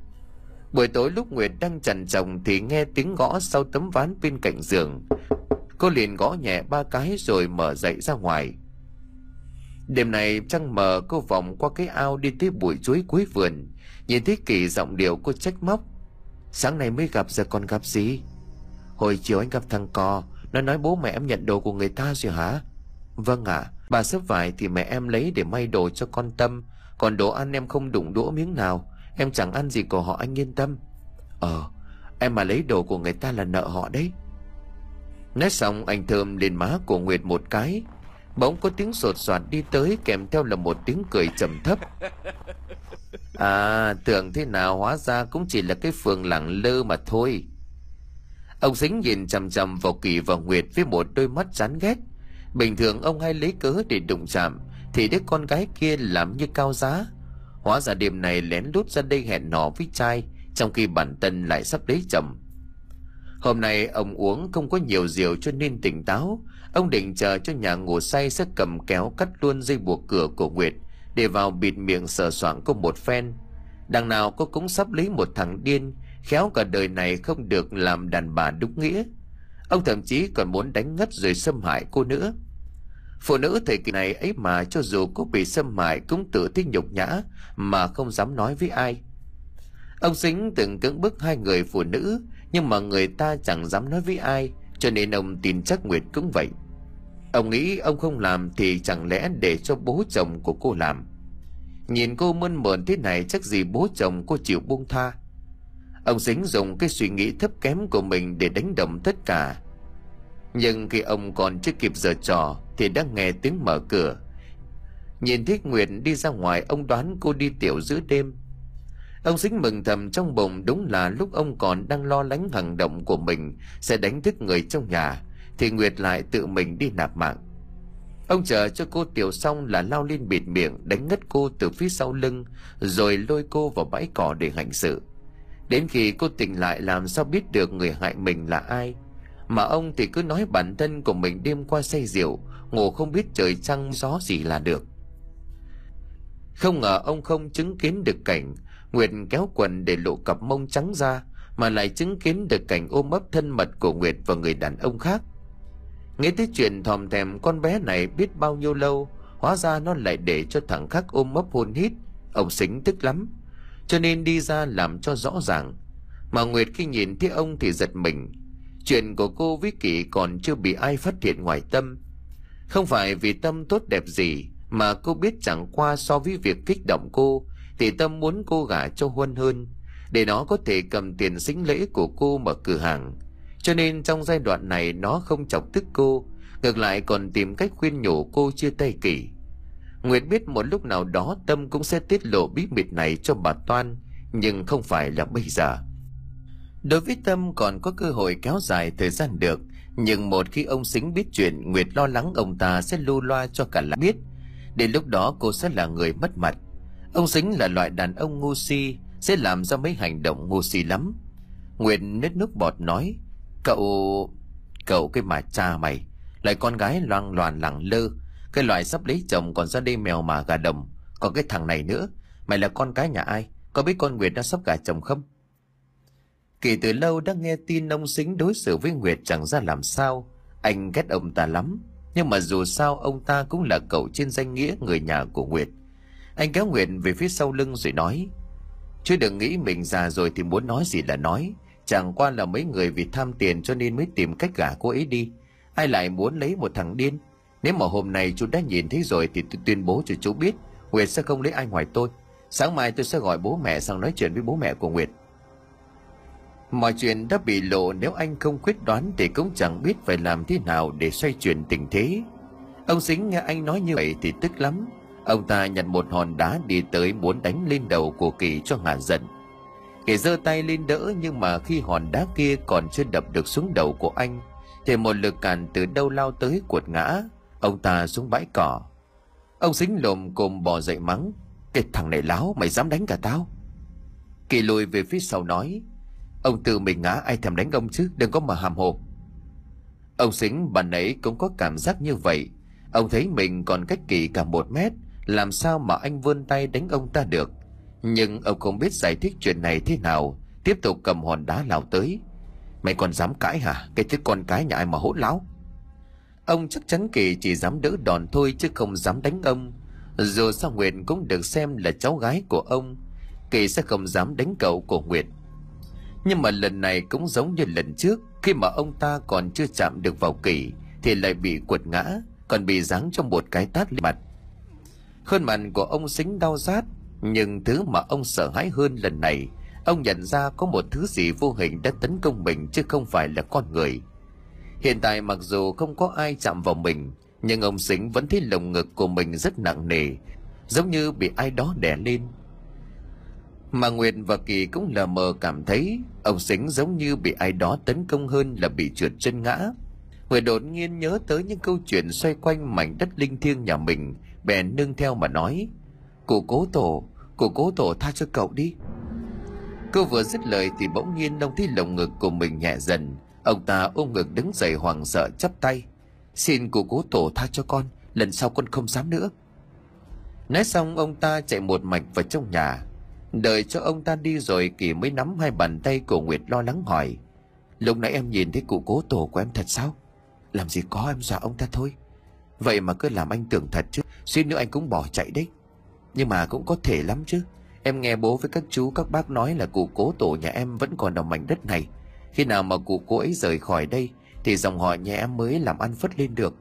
Buổi tối lúc Nguyệt đang trằn trọc thì nghe tiếng gõ sau tấm ván bên cạnh giường. Cô liền gõ nhẹ ba cái rồi mở dậy ra ngoài. Đêm này trăng mờ, cô vòng qua cái ao đi tới bụi chuối cuối vườn. Nhìn thấy Kỳ, giọng điệu cô trách móc: Sáng nay mới gặp, giờ còn gặp gì? Hồi chiều anh gặp thằng Cò, nó nói bố mẹ em nhận đồ của người ta rồi hả? Vâng ạ, à, bà xếp vải thì mẹ em lấy để may đồ cho con Tâm. Còn đồ ăn em không đụng đũa miếng nào, em chẳng ăn gì của họ, anh yên tâm. Ờ, em mà lấy đồ của người ta là nợ họ đấy. Nói xong anh thơm lên má của Nguyệt một cái. Bỗng có tiếng sột soạt đi tới, kèm theo là một tiếng cười trầm thấp. À, tưởng thế nào, hóa ra cũng chỉ là cái phường lẳng lơ mà thôi. Ông Sính nhìn chằm chằm vào Kỳ và Nguyệt với một đôi mắt chán ghét. Bình thường ông hay lấy cớ để đụng chạm, thì đứa con gái kia làm như cao giá. Hóa ra đêm này lén lút ra đây hẹn hò với trai, trong khi bản thân lại sắp lấy chồng. Hôm nay ông uống không có nhiều rượu cho nên tỉnh táo. Ông định chờ cho nhà ngủ say sẽ cầm kéo cắt luôn dây buộc cửa của Nguyệt để vào bịt miệng sờ soạng cô một phen. Đằng nào cô cũng sắp lấy một thằng điên, khéo cả đời này không được làm đàn bà đúng nghĩa. Ông thậm chí còn muốn đánh ngất rồi xâm hại cô nữa. Phụ nữ thời kỳ này ấy mà, cho dù cô bị xâm hại cũng tự thấy nhục nhã mà không dám nói với ai. Ông Sính từng cưỡng bức hai người phụ nữ, nhưng mà người ta chẳng dám nói với ai, cho nên ông tin chắc Nguyệt cũng vậy. Ông nghĩ ông không làm thì chẳng lẽ để cho bố chồng của cô làm. Nhìn cô mơn mởn thế này, chắc gì bố chồng cô chịu buông tha. Ông Sính dùng cái suy nghĩ thấp kém của mình để đánh động tất cả. Nhưng khi ông còn chưa kịp giở trò thì đã nghe tiếng mở cửa. Nhìn thấy Nguyệt đi ra ngoài, ông đoán cô đi tiểu giữa đêm. Ông Sính mừng thầm trong bụng, đúng là lúc ông còn đang lo lắng hành động của mình sẽ đánh thức người trong nhà, thì Nguyệt lại tự mình đi nạp mạng. Ông chờ cho cô tiểu xong là lao lên bịt miệng, đánh ngất cô từ phía sau lưng, rồi lôi cô vào bãi cỏ để hành sự. Đến khi cô tỉnh lại, làm sao biết được người hại mình là ai, mà ông thì cứ nói bản thân của mình đêm qua say rượu, ngủ không biết trời trăng gió gì là được. Không ngờ ông không chứng kiến được cảnh Nguyệt kéo quần để lộ cặp mông trắng ra, mà lại chứng kiến được cảnh ôm ấp thân mật của Nguyệt và người đàn ông khác. Nghe tới chuyện thòm thèm con bé này biết bao nhiêu lâu, hóa ra nó lại để cho thằng khác ôm ấp hôn hít. Ông Sính tức lắm, cho nên đi ra làm cho rõ ràng. Mà Nguyệt khi nhìn thấy ông thì giật mình. Chuyện của cô với Kỳ còn chưa bị ai phát hiện ngoài Tâm. Không phải vì Tâm tốt đẹp gì, mà cô biết chẳng qua so với việc kích động cô thì Tâm muốn cô gả cho Huân hơn, để nó có thể cầm tiền sính lễ của cô mở cửa hàng. Cho nên trong giai đoạn này nó không chọc tức cô, ngược lại còn tìm cách khuyên nhủ cô chia tay Kỳ. Nguyệt biết một lúc nào đó Tâm cũng sẽ tiết lộ bí mật này cho bà Toan, nhưng không phải là bây giờ. Đối với Tâm còn có cơ hội kéo dài thời gian được, nhưng một khi ông Sính biết chuyện, Nguyệt lo lắng ông ta sẽ lưu loa cho cả làng biết. Đến lúc đó cô sẽ là người mất mặt. Ông Sính là loại đàn ông ngu si, sẽ làm ra mấy hành động ngu si lắm. Nguyệt nứt nước bọt nói: Cậu... Cậu cái mà cha mày, lại con gái loang loàn lẳng lơ, cái loại sắp lấy chồng còn ra đây mèo mà gà đồng. Còn cái thằng này nữa, mày là con cái nhà ai? Có biết con Nguyệt đã sắp gả chồng không? Kỳ từ lâu đã nghe tin ông Sính đối xử với Nguyệt chẳng ra làm sao. Anh ghét ông ta lắm, nhưng mà dù sao ông ta cũng là cậu trên danh nghĩa người nhà của Nguyệt. Anh kéo Nguyệt về phía sau lưng rồi nói: Chứ đừng nghĩ mình già rồi thì muốn nói gì là nói. Chẳng qua là mấy người vì tham tiền cho nên mới tìm cách gả cô ấy đi. Ai lại muốn lấy một thằng điên. Nếu mà hôm nay chú đã nhìn thấy rồi thì tôi tuyên bố cho chú biết Nguyệt sẽ không lấy ai ngoài tôi. Sáng mai tôi sẽ gọi bố mẹ sang nói chuyện với bố mẹ của Nguyệt. Mọi chuyện đã bị lộ, nếu anh không quyết đoán thì cũng chẳng biết phải làm thế nào để xoay chuyển tình thế. Ông Sính nghe anh nói như vậy thì tức lắm. Ông ta nhặt một hòn đá đi tới muốn đánh lên đầu của Kỳ cho ngả giận. Kỳ giơ tay lên đỡ, nhưng mà khi hòn đá kia còn chưa đập được xuống đầu của anh thì một lực cản từ đâu lao tới quật ngã ông ta xuống bãi cỏ. Ông Sính lồm cồm bò dậy mắng: Cái thằng này láo, mày dám đánh cả tao? Kỳ lùi về phía sau nói: Ông tự mình ngã, ai thèm đánh ông chứ, đừng có mà hàm hồ. Ông Sính bản nãy cũng có cảm giác như vậy. Ông thấy mình còn cách Kỳ cả một mét, làm sao mà anh vươn tay đánh ông ta được. Nhưng ông không biết giải thích chuyện này thế nào, tiếp tục cầm hòn đá lao tới. Mày còn dám cãi hả? Cái thứ con cái nhà ai mà hỗn láo. Ông chắc chắn Kỳ chỉ dám đỡ đòn thôi chứ không dám đánh ông. Dù sao Nguyệt cũng được xem là cháu gái của ông, Kỳ sẽ không dám đánh cậu của Nguyệt. Nhưng mà lần này cũng giống như lần trước, khi mà ông ta còn chưa chạm được vào Kỳ thì lại bị quật ngã, còn bị giáng cho một cái tát lên mặt. Khuôn mặt của ông Sính đau rát, nhưng thứ mà ông sợ hãi hơn lần này, ông nhận ra có một thứ gì vô hình đã tấn công mình chứ không phải là con người. Hiện tại mặc dù không có ai chạm vào mình, nhưng ông Sính vẫn thấy lồng ngực của mình rất nặng nề, giống như bị ai đó đè lên. Mà Nguyệt và Kỳ cũng lờ mờ cảm thấy ông Sính giống như bị ai đó tấn công hơn là bị trượt chân ngã. Nguyệt đột nhiên nhớ tới những câu chuyện xoay quanh mảnh đất linh thiêng nhà mình, bèn nương theo mà nói: "Cụ Cố Tổ, cụ Cố Tổ tha cho cậu đi." Cô vừa dứt lời thì bỗng nhiên ông thấy lồng ngực của mình nhẹ dần. Ông ta ôm ngực đứng dậy hoảng sợ chắp tay: "Xin cụ Cố Tổ tha cho con, lần sau con không dám nữa." Nói xong ông ta chạy một mạch vào trong nhà. Đợi cho ông ta đi rồi, Kỳ mới nắm hai bàn tay của Nguyệt lo lắng hỏi: "Lúc nãy em nhìn thấy cụ Cố Tổ của em thật sao?" "Làm gì có, em dọa ông ta thôi." "Vậy mà cứ làm anh tưởng thật chứ, suýt nữa anh cũng bỏ chạy đấy." "Nhưng mà cũng có thể lắm chứ. Em nghe bố với các chú các bác nói là cụ Cố Tổ nhà em vẫn còn ở mảnh đất này. Khi nào mà cụ cố ấy rời khỏi đây thì dòng họ nhà em mới làm ăn phất lên được."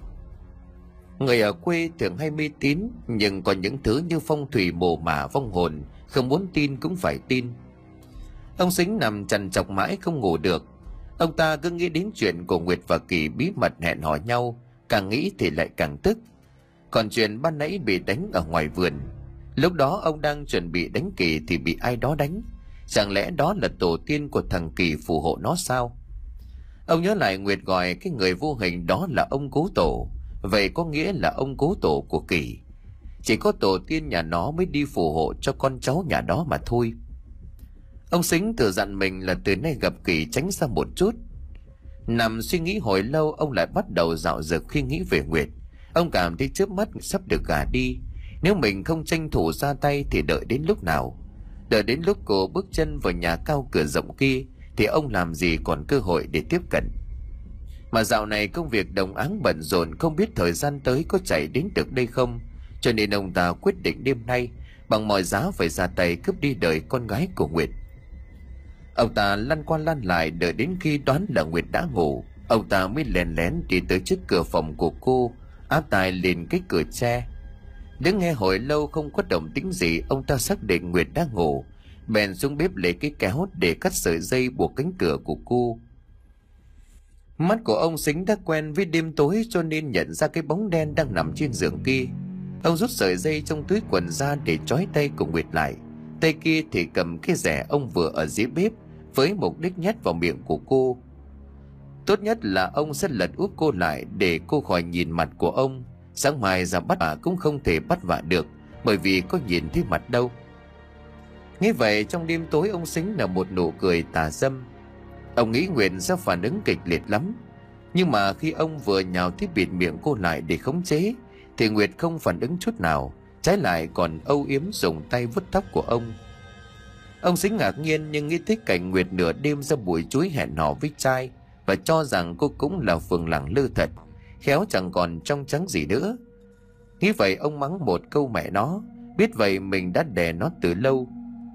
Người ở quê thường hay mê tín, nhưng còn những thứ như phong thủy mồ mả vong hồn, không muốn tin cũng phải tin. Ông Sính nằm trằn trọc mãi không ngủ được. Ông ta cứ nghĩ đến chuyện của Nguyệt và Kỳ bí mật hẹn hò nhau, càng nghĩ thì lại càng tức. Còn chuyện ban nãy bị đánh ở ngoài vườn, lúc đó ông đang chuẩn bị đánh Kỳ thì bị ai đó đánh. Chẳng lẽ đó là tổ tiên của thằng Kỳ phù hộ nó sao? Ông nhớ lại Nguyệt gọi cái người vô hình đó là ông Cố Tổ. Vậy có nghĩa là ông Cố Tổ của Kỳ. Chỉ có tổ tiên nhà nó mới đi phù hộ cho con cháu nhà đó mà thôi. Ông Sính tự dặn mình là từ nay gặp Kỳ tránh ra một chút. Nằm suy nghĩ hồi lâu, ông lại bắt đầu dạo dực khi nghĩ về Nguyệt. Ông cảm thấy trước mắt sắp được gả đi. Nếu mình không tranh thủ ra tay thì đợi đến lúc nào? Đợi đến lúc cô bước chân vào nhà cao cửa rộng kia thì ông làm gì còn cơ hội để tiếp cận. Mà dạo này công việc đồng áng bận rộn, không biết thời gian tới có chạy đến được đây không. Cho nên ông ta quyết định đêm nay bằng mọi giá phải ra tay cướp đi đời con gái của Nguyệt. Ông ta lăn qua lăn lại đợi đến khi đoán là Nguyệt đã ngủ, ông ta mới lén lén đi tới trước cửa phòng của cô, áp tai lên cái cửa tre. Đứng nghe hồi lâu không có động tĩnh gì, ông ta xác định Nguyệt đã ngủ, bèn xuống bếp lấy cái kéo để cắt sợi dây buộc cánh cửa của cô. Mắt của ông Sính đã quen với đêm tối cho nên nhận ra cái bóng đen đang nằm trên giường kia. Ông rút sợi dây trong túi quần ra để trói tay của Nguyệt lại, tay kia thì cầm cái rẻ ông vừa ở dưới bếp với mục đích nhét vào miệng của cô. Tốt nhất là ông sẽ lật úp cô lại để cô khỏi nhìn mặt của ông. Sáng mai ra bắt vạ cũng không thể bắt vạ được, bởi vì có nhìn thấy mặt đâu. Nghĩ vậy trong đêm tối ông Sính là một nụ cười tà dâm. Ông nghĩ Nguyệt sẽ phản ứng kịch liệt lắm, nhưng mà khi ông vừa nhào tới bịt miệng cô lại để khống chế thì Nguyệt không phản ứng chút nào, trái lại còn âu yếm dùng tay vuốt tóc của ông. Ông Sính ngạc nhiên nhưng nghĩ tới cảnh Nguyệt nửa đêm ra bụi chuối hẹn hò với trai và cho rằng cô cũng là phường lẳng lơ thật, khéo chẳng còn trong trắng gì nữa. Nghĩ vậy ông mắng một câu mẹ nó, biết vậy mình đã đè nó từ lâu.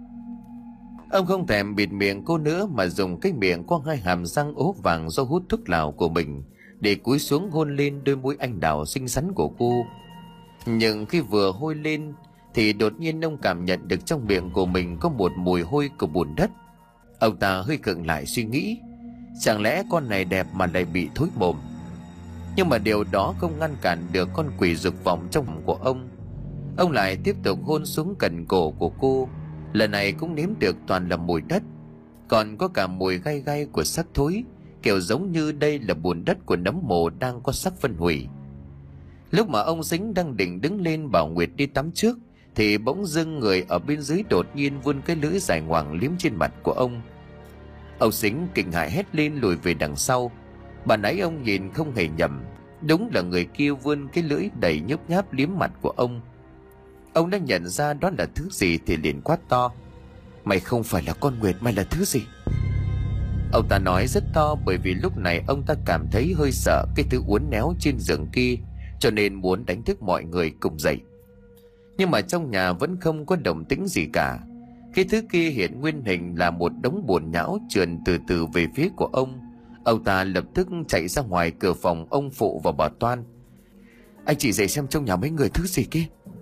Ông không thèm bịt miệng cô nữa mà dùng cái miệng có hai hàm răng ố vàng do hút thuốc lào của mình để cúi xuống hôn lên đôi môi anh đào xinh xắn của cô. Nhưng khi vừa hôi lên thì đột nhiên ông cảm nhận được trong miệng của mình có một mùi hôi của bùn đất. Ông ta hơi khựng lại suy nghĩ, chẳng lẽ con này đẹp mà lại bị thối mồm? Nhưng mà điều đó không ngăn cản được con quỷ dục vọng trong lòng của ông. Ông lại tiếp tục hôn xuống cẩn cổ của cô. Lần này cũng nếm được toàn là mùi đất, còn có cả mùi gai gai của xác thối, kiểu giống như đây là bùn đất của nấm mồ đang có sắc phân hủy. Lúc mà ông Sính đang định đứng lên bảo Nguyệt đi tắm trước thì bỗng dưng người ở bên dưới đột nhiên vươn cái lưỡi dài ngoằng liếm trên mặt của ông. Ông Sính kinh hãi hét lên lùi về đằng sau. Bà nãy ông nhìn không hề nhầm, đúng là người kia vươn cái lưỡi đầy nhớp nháp liếm mặt của ông. Ông đã nhận ra đó là thứ gì thì liền quát to: "Mày không phải là con Nguyệt, mày là thứ gì?" Ông ta nói rất to bởi vì lúc này ông ta cảm thấy hơi sợ cái thứ uốn éo trên giường kia, cho nên muốn đánh thức mọi người cùng dậy. Nhưng mà trong nhà vẫn không có động tĩnh gì cả. Cái thứ kia hiện nguyên hình là một đống bùn nhão trườn từ từ về phía của ông. Ông ta lập tức chạy ra ngoài cửa phòng ông phụ và bà Toan. Anh chị dậy xem trong nhà mấy người thứ gì kia.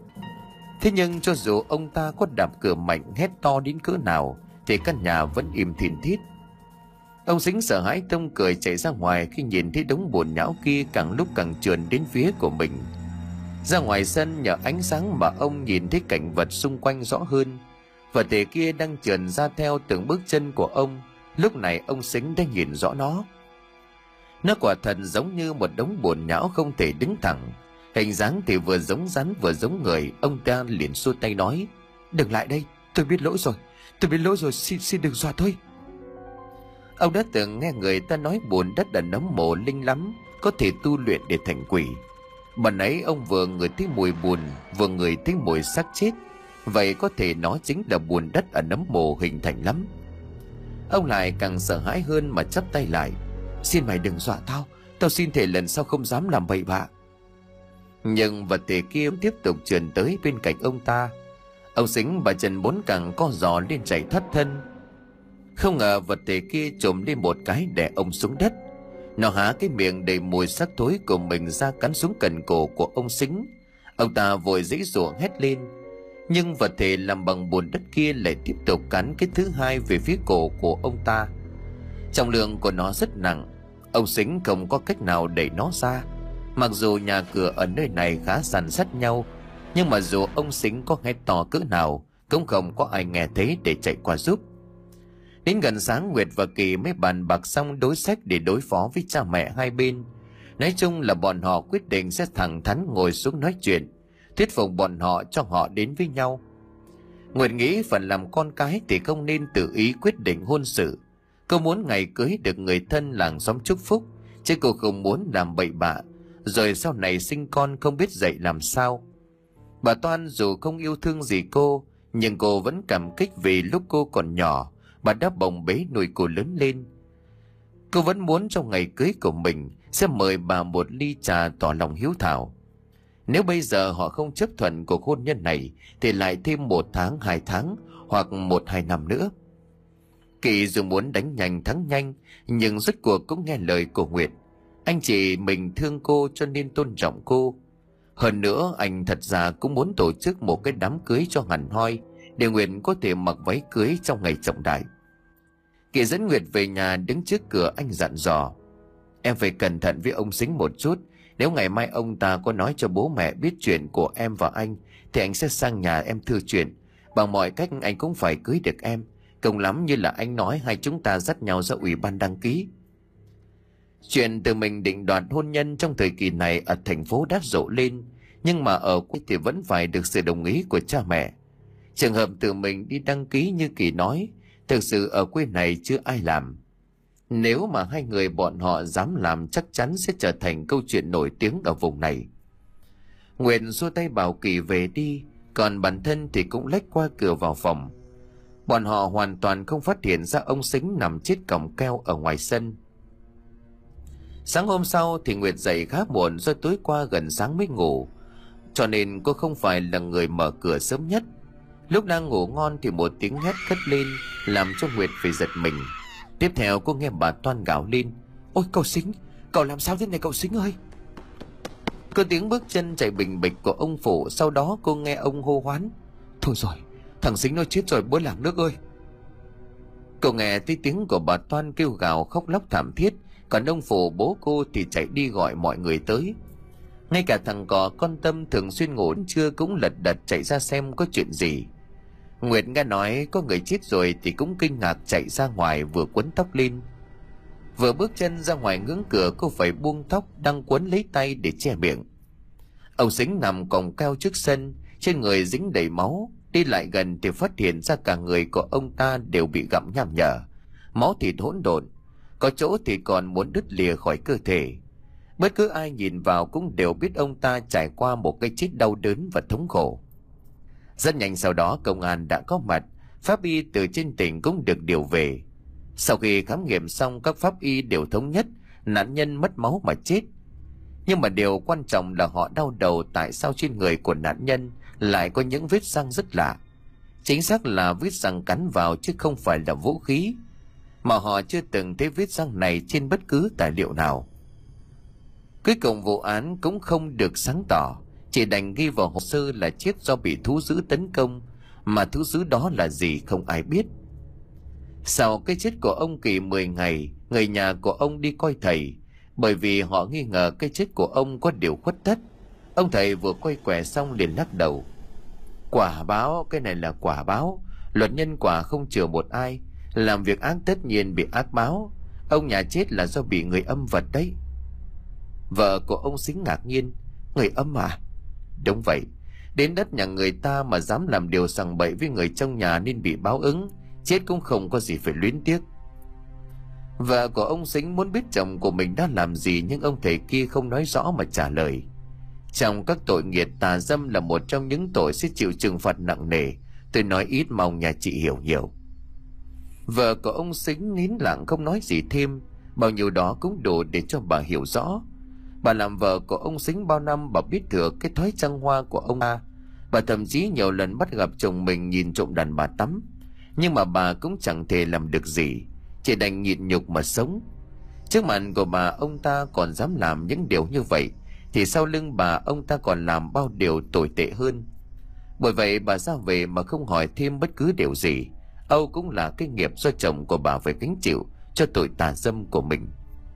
Thế nhưng cho dù ông ta có đạp cửa mạnh hét to đến cỡ nào thì căn nhà vẫn im thìn thít. Ông Sính sợ hãi tông cười chạy ra ngoài khi nhìn thấy đống bùn nhão kia càng lúc càng trườn đến phía của mình. Ra ngoài sân nhờ ánh sáng mà ông nhìn thấy cảnh vật xung quanh rõ hơn. Vật thể kia đang trườn ra theo từng bước chân của ông. Lúc này ông Sính đã nhìn rõ nó. Nó quả thật giống như một đống bùn nhão không thể đứng thẳng. Hình dáng thì vừa giống rắn vừa giống người. Ông ta liền xua tay nói: Đừng lại đây, tôi biết lỗi rồi. Tôi biết lỗi rồi, xin xin đừng dọa tôi. Ông đã từng nghe người ta nói bùn đất là nấm mồ linh lắm, có thể tu luyện để thành quỷ. Bần ấy ông vừa ngửi thấy mùi bùn, vừa ngửi thấy mùi xác chết. Vậy có thể nó chính là bùn đất ở nấm mồ hình thành lắm. Ông lại càng sợ hãi hơn mà chắp tay lại: Xin mày đừng dọa tao, tao xin thề lần sau không dám làm bậy bạ. Nhưng vật thể kia tiếp tục trườn tới bên cạnh ông ta. Ông Sính và chân bốn càng co giò lên chạy thoát thân. Không ngờ vật thể kia trồm lên một cái đè ông xuống đất. Nó há cái miệng đầy mùi xác thối của mình ra cắn xuống cần cổ của ông Sính. Ông ta vội giãy giụa hét lên. Nhưng vật thể làm bằng bùn đất kia lại tiếp tục cắn cái thứ hai về phía cổ của ông ta. Trọng lượng của nó rất nặng. Ông Sính không có cách nào đẩy nó ra. Mặc dù nhà cửa ở nơi này khá san sát nhau, nhưng mà dù ông Sính có hét to cỡ nào cũng không có ai nghe thấy để chạy qua giúp. Đến gần sáng, Nguyệt và Kỳ mới bàn bạc xong đối sách để đối phó với cha mẹ hai bên. Nói chung là bọn họ quyết định sẽ thẳng thắn ngồi xuống nói chuyện, thuyết phục bọn họ cho họ đến với nhau. Nguyệt nghĩ phần làm con cái thì không nên tự ý quyết định hôn sự. Cô muốn ngày cưới được người thân làng xóm chúc phúc, chứ cô không muốn làm bậy bạ, rồi sau này sinh con không biết dạy làm sao. Bà Toan dù không yêu thương gì cô, nhưng cô vẫn cảm kích vì lúc cô còn nhỏ, bà đã bồng bế nuôi cô lớn lên. Cô vẫn muốn trong ngày cưới của mình sẽ mời bà một ly trà tỏ lòng hiếu thảo. Nếu bây giờ họ không chấp thuận cuộc hôn nhân này thì lại thêm một tháng, hai tháng hoặc một hai năm nữa. Kỳ dù muốn đánh nhanh thắng nhanh, nhưng rốt cuộc cũng nghe lời của Nguyệt. Anh chị mình thương cô cho nên tôn trọng cô. Hơn nữa anh thật ra cũng muốn tổ chức một cái đám cưới cho hẳn hoi, để Nguyệt có thể mặc váy cưới trong ngày trọng đại. Kỳ dẫn Nguyệt về nhà, đứng trước cửa anh dặn dò: Em phải cẩn thận với ông Sính một chút. Nếu ngày mai ông ta có nói cho bố mẹ biết chuyện của em và anh thì anh sẽ sang nhà em thưa chuyện. Bằng mọi cách anh cũng phải cưới được em. Cùng lắm như là anh nói hai chúng ta dắt nhau ra ủy ban đăng ký. Chuyện từ mình định đoạt hôn nhân trong thời kỳ này ở thành phố đã rộ lên, nhưng mà ở quê thì vẫn phải được sự đồng ý của cha mẹ. Trường hợp tự mình đi đăng ký như Kỳ nói, thực sự ở quê này chưa ai làm. Nếu mà hai người bọn họ dám làm chắc chắn sẽ trở thành câu chuyện nổi tiếng ở vùng này. Nguyệt xua tay bảo Kỳ về đi, còn bản thân thì cũng lách qua cửa vào phòng. Bọn họ hoàn toàn không phát hiện ra ông Sính nằm chết còng keo ở ngoài sân. Sáng hôm sau thì Nguyệt dậy khá muộn do tối qua gần sáng mới ngủ, cho nên cô không phải là người mở cửa sớm nhất. Lúc đang ngủ ngon thì một tiếng hét cất lên làm cho Nguyệt phải giật mình. Tiếp theo cô nghe bà Toan gào lên: Ôi cậu Sính, cậu làm sao thế này cậu Sính ơi? Có tiếng bước chân chạy bình bịch của ông phụ, sau đó cô nghe ông hô hoán: Thôi rồi, thằng Sính nó chết rồi bố làng nước ơi. Cậu nghe thấy tiếng của bà Toan kêu gào khóc lóc thảm thiết, còn ông phụ bố cô thì chạy đi gọi mọi người tới. Ngay cả thằng cò con Tâm thường xuyên ngủ đến trưa cũng lật đật chạy ra xem có chuyện gì. Nguyệt nghe nói có người chết rồi thì cũng kinh ngạc chạy ra ngoài, vừa quấn tóc lên. Vừa bước chân ra ngoài ngưỡng cửa, cô phải buông tóc đang quấn lấy tay để che miệng. Ông Sính nằm còng keo trước sân, trên người dính đầy máu. Đi lại gần thì phát hiện ra cả người của ông ta đều bị gặm nham nhở, máu thịt hỗn độn, có chỗ thì còn muốn đứt lìa khỏi cơ thể. Bất cứ ai nhìn vào cũng đều biết ông ta trải qua một cái chết đau đớn và thống khổ. Rất nhanh sau đó công an đã có mặt, pháp y từ trên tỉnh cũng được điều về. Sau khi khám nghiệm xong, các pháp y đều thống nhất nạn nhân mất máu mà chết. Nhưng mà điều quan trọng là họ đau đầu tại sao trên người của nạn nhân lại có những vết răng rất lạ. Chính xác là vết răng cắn vào chứ không phải là vũ khí, mà họ chưa từng thấy vết răng này trên bất cứ tài liệu nào. Cuối cùng vụ án cũng không được sáng tỏ, chỉ đành ghi vào hồ sơ là chết do bị thú dữ tấn công, mà thú dữ đó là gì không ai biết. Sau cái chết của ông Kỳ mười ngày, người nhà của ông đi coi thầy, bởi vì họ nghi ngờ cái chết của ông có điều khuất tất. Ông thầy vừa quay quẻ xong liền lắc đầu. Quả báo, cái này là quả báo. Luật nhân quả không chừa một ai. Làm việc ác tất nhiên bị ác báo. Ông nhà chết là do bị người âm vật đấy. Vợ của ông Sính ngạc nhiên. Người âm à? Đúng vậy. Đến đất nhà người ta mà dám làm điều sằng bậy với người trong nhà nên bị báo ứng. Chết cũng không có gì phải luyến tiếc. Vợ của ông Sính muốn biết chồng của mình đã làm gì, nhưng ông thầy kia không nói rõ mà trả lời. Trong các tội nghiệt, tà dâm là một trong những tội sẽ chịu trừng phạt nặng nề. Tôi nói ít, mong nhà chị hiểu nhiều. Vợ của ông Sính nín lặng không nói gì thêm. Bao nhiêu đó cũng đủ để cho bà hiểu rõ. Bà làm vợ của ông Sính bao năm, bà biết thừa cái thói trăng hoa của ông ta. Bà thậm chí nhiều lần bắt gặp chồng mình nhìn trộm đàn bà tắm, nhưng mà bà cũng chẳng thể làm được gì, chỉ đành nhịn nhục mà sống. Trước mặt của bà, ông ta còn dám làm những điều như vậy, thì sau lưng bà, ông ta còn làm bao điều tồi tệ hơn. Bởi vậy bà ra về mà không hỏi thêm bất cứ điều gì. Âu cũng là cái nghiệp do chồng của bà phải gánh chịu cho tội tà dâm của mình.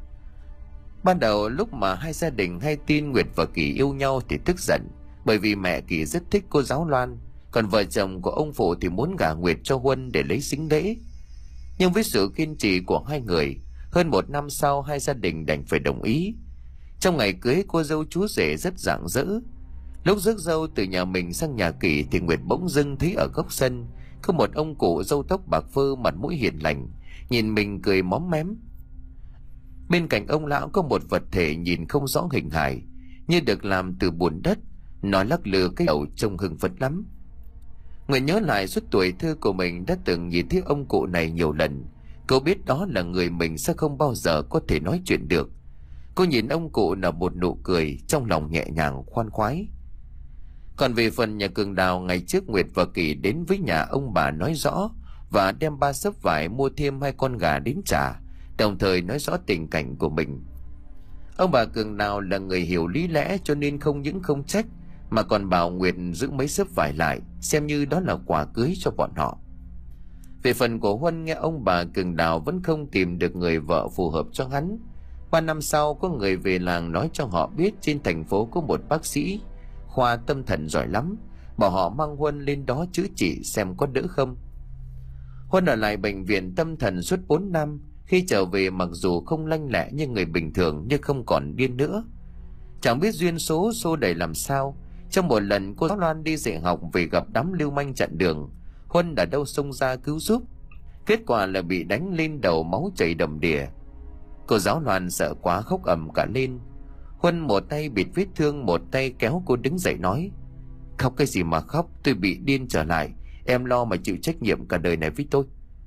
Ban đầu lúc mà hai gia đình hay tin Nguyệt và Kỳ yêu nhau thì tức giận, bởi vì mẹ Kỳ rất thích cô giáo Loan, còn vợ chồng của ông Phụ thì muốn gả Nguyệt cho Huân để lấy sính lễ. Nhưng với sự kiên trì của hai người, hơn một năm sau hai gia đình đành phải đồng ý. Trong ngày cưới, cô dâu chú rể rất rạng rỡ. Lúc rước dâu từ nhà mình sang nhà Kỳ thì Nguyệt bỗng dưng thấy ở góc sân có một ông cụ râu tóc bạc phơ, mặt mũi hiền lành, nhìn mình cười móm mém. Bên cạnh ông lão có một vật thể nhìn không rõ hình hài, như được làm từ bùn đất, nó lắc lư cái đầu trông hưng phấn lắm. Nguyệt nhớ lại suốt tuổi thơ của mình đã từng nhìn thấy ông cụ này nhiều lần. Cô biết đó là người mình sẽ không bao giờ có thể nói chuyện được. Cô nhìn ông cụ nở một nụ cười, trong lòng nhẹ nhàng khoan khoái. Còn về phần nhà Cường Đào, ngày trước Nguyệt và Kỳ đến với nhà ông bà nói rõ và đem ba xấp vải mua thêm hai con gà đến trả, đồng thời nói rõ tình cảnh của mình. Ông bà Cường Đào là người hiểu lý lẽ, cho nên không những không trách mà còn bảo Nguyệt giữ mấy xấp vải lại, xem như đó là quà cưới cho bọn họ. Về phần của Huân, nghe ông bà Cường Đào vẫn không tìm được người vợ phù hợp cho hắn. Ba năm sau, có người về làng nói cho họ biết trên thành phố có một bác sĩ khoa tâm thần giỏi lắm, bảo họ mang Huân lên đó chữa trị xem có đỡ không. Huân ở lại bệnh viện tâm thần suốt bốn năm. Khi trở về, mặc dù không lanh lẹ như người bình thường, nhưng không còn điên nữa. Chẳng biết duyên số xô đẩy làm sao, trong một lần cô giáo Loan đi dạy học về gặp đám lưu manh chặn đường, Huân đã đâu xông ra cứu giúp. Kết quả là bị đánh lên đầu, máu chảy đầm đìa. Cô giáo Loan sợ quá khóc ầm cả lên. Huân một tay bịt vết thương, một tay kéo cô đứng dậy nói: Khóc cái gì mà khóc, tôi bị điên trở lại, em lo mà chịu trách nhiệm cả đời này với tôi.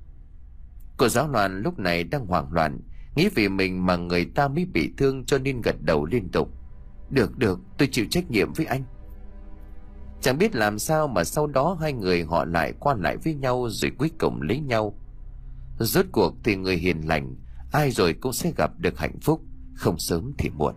Cô giáo Loan lúc này đang hoảng loạn, nghĩ vì mình mà người ta mới bị thương, cho nên gật đầu liên tục: Được được, tôi chịu trách nhiệm với anh. Chẳng biết làm sao mà sau đó hai người họ lại qua lại với nhau, rồi cuối cùng lấy nhau. Rốt cuộc thì người hiền lành ai rồi cũng sẽ gặp được hạnh phúc, không sớm thì muộn.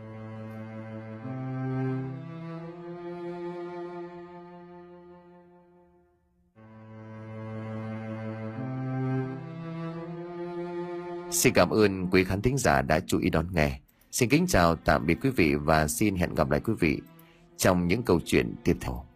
Xin cảm ơn quý khán thính giả đã chú ý đón nghe. Xin kính chào tạm biệt quý vị và xin hẹn gặp lại quý vị trong những câu chuyện tiếp theo.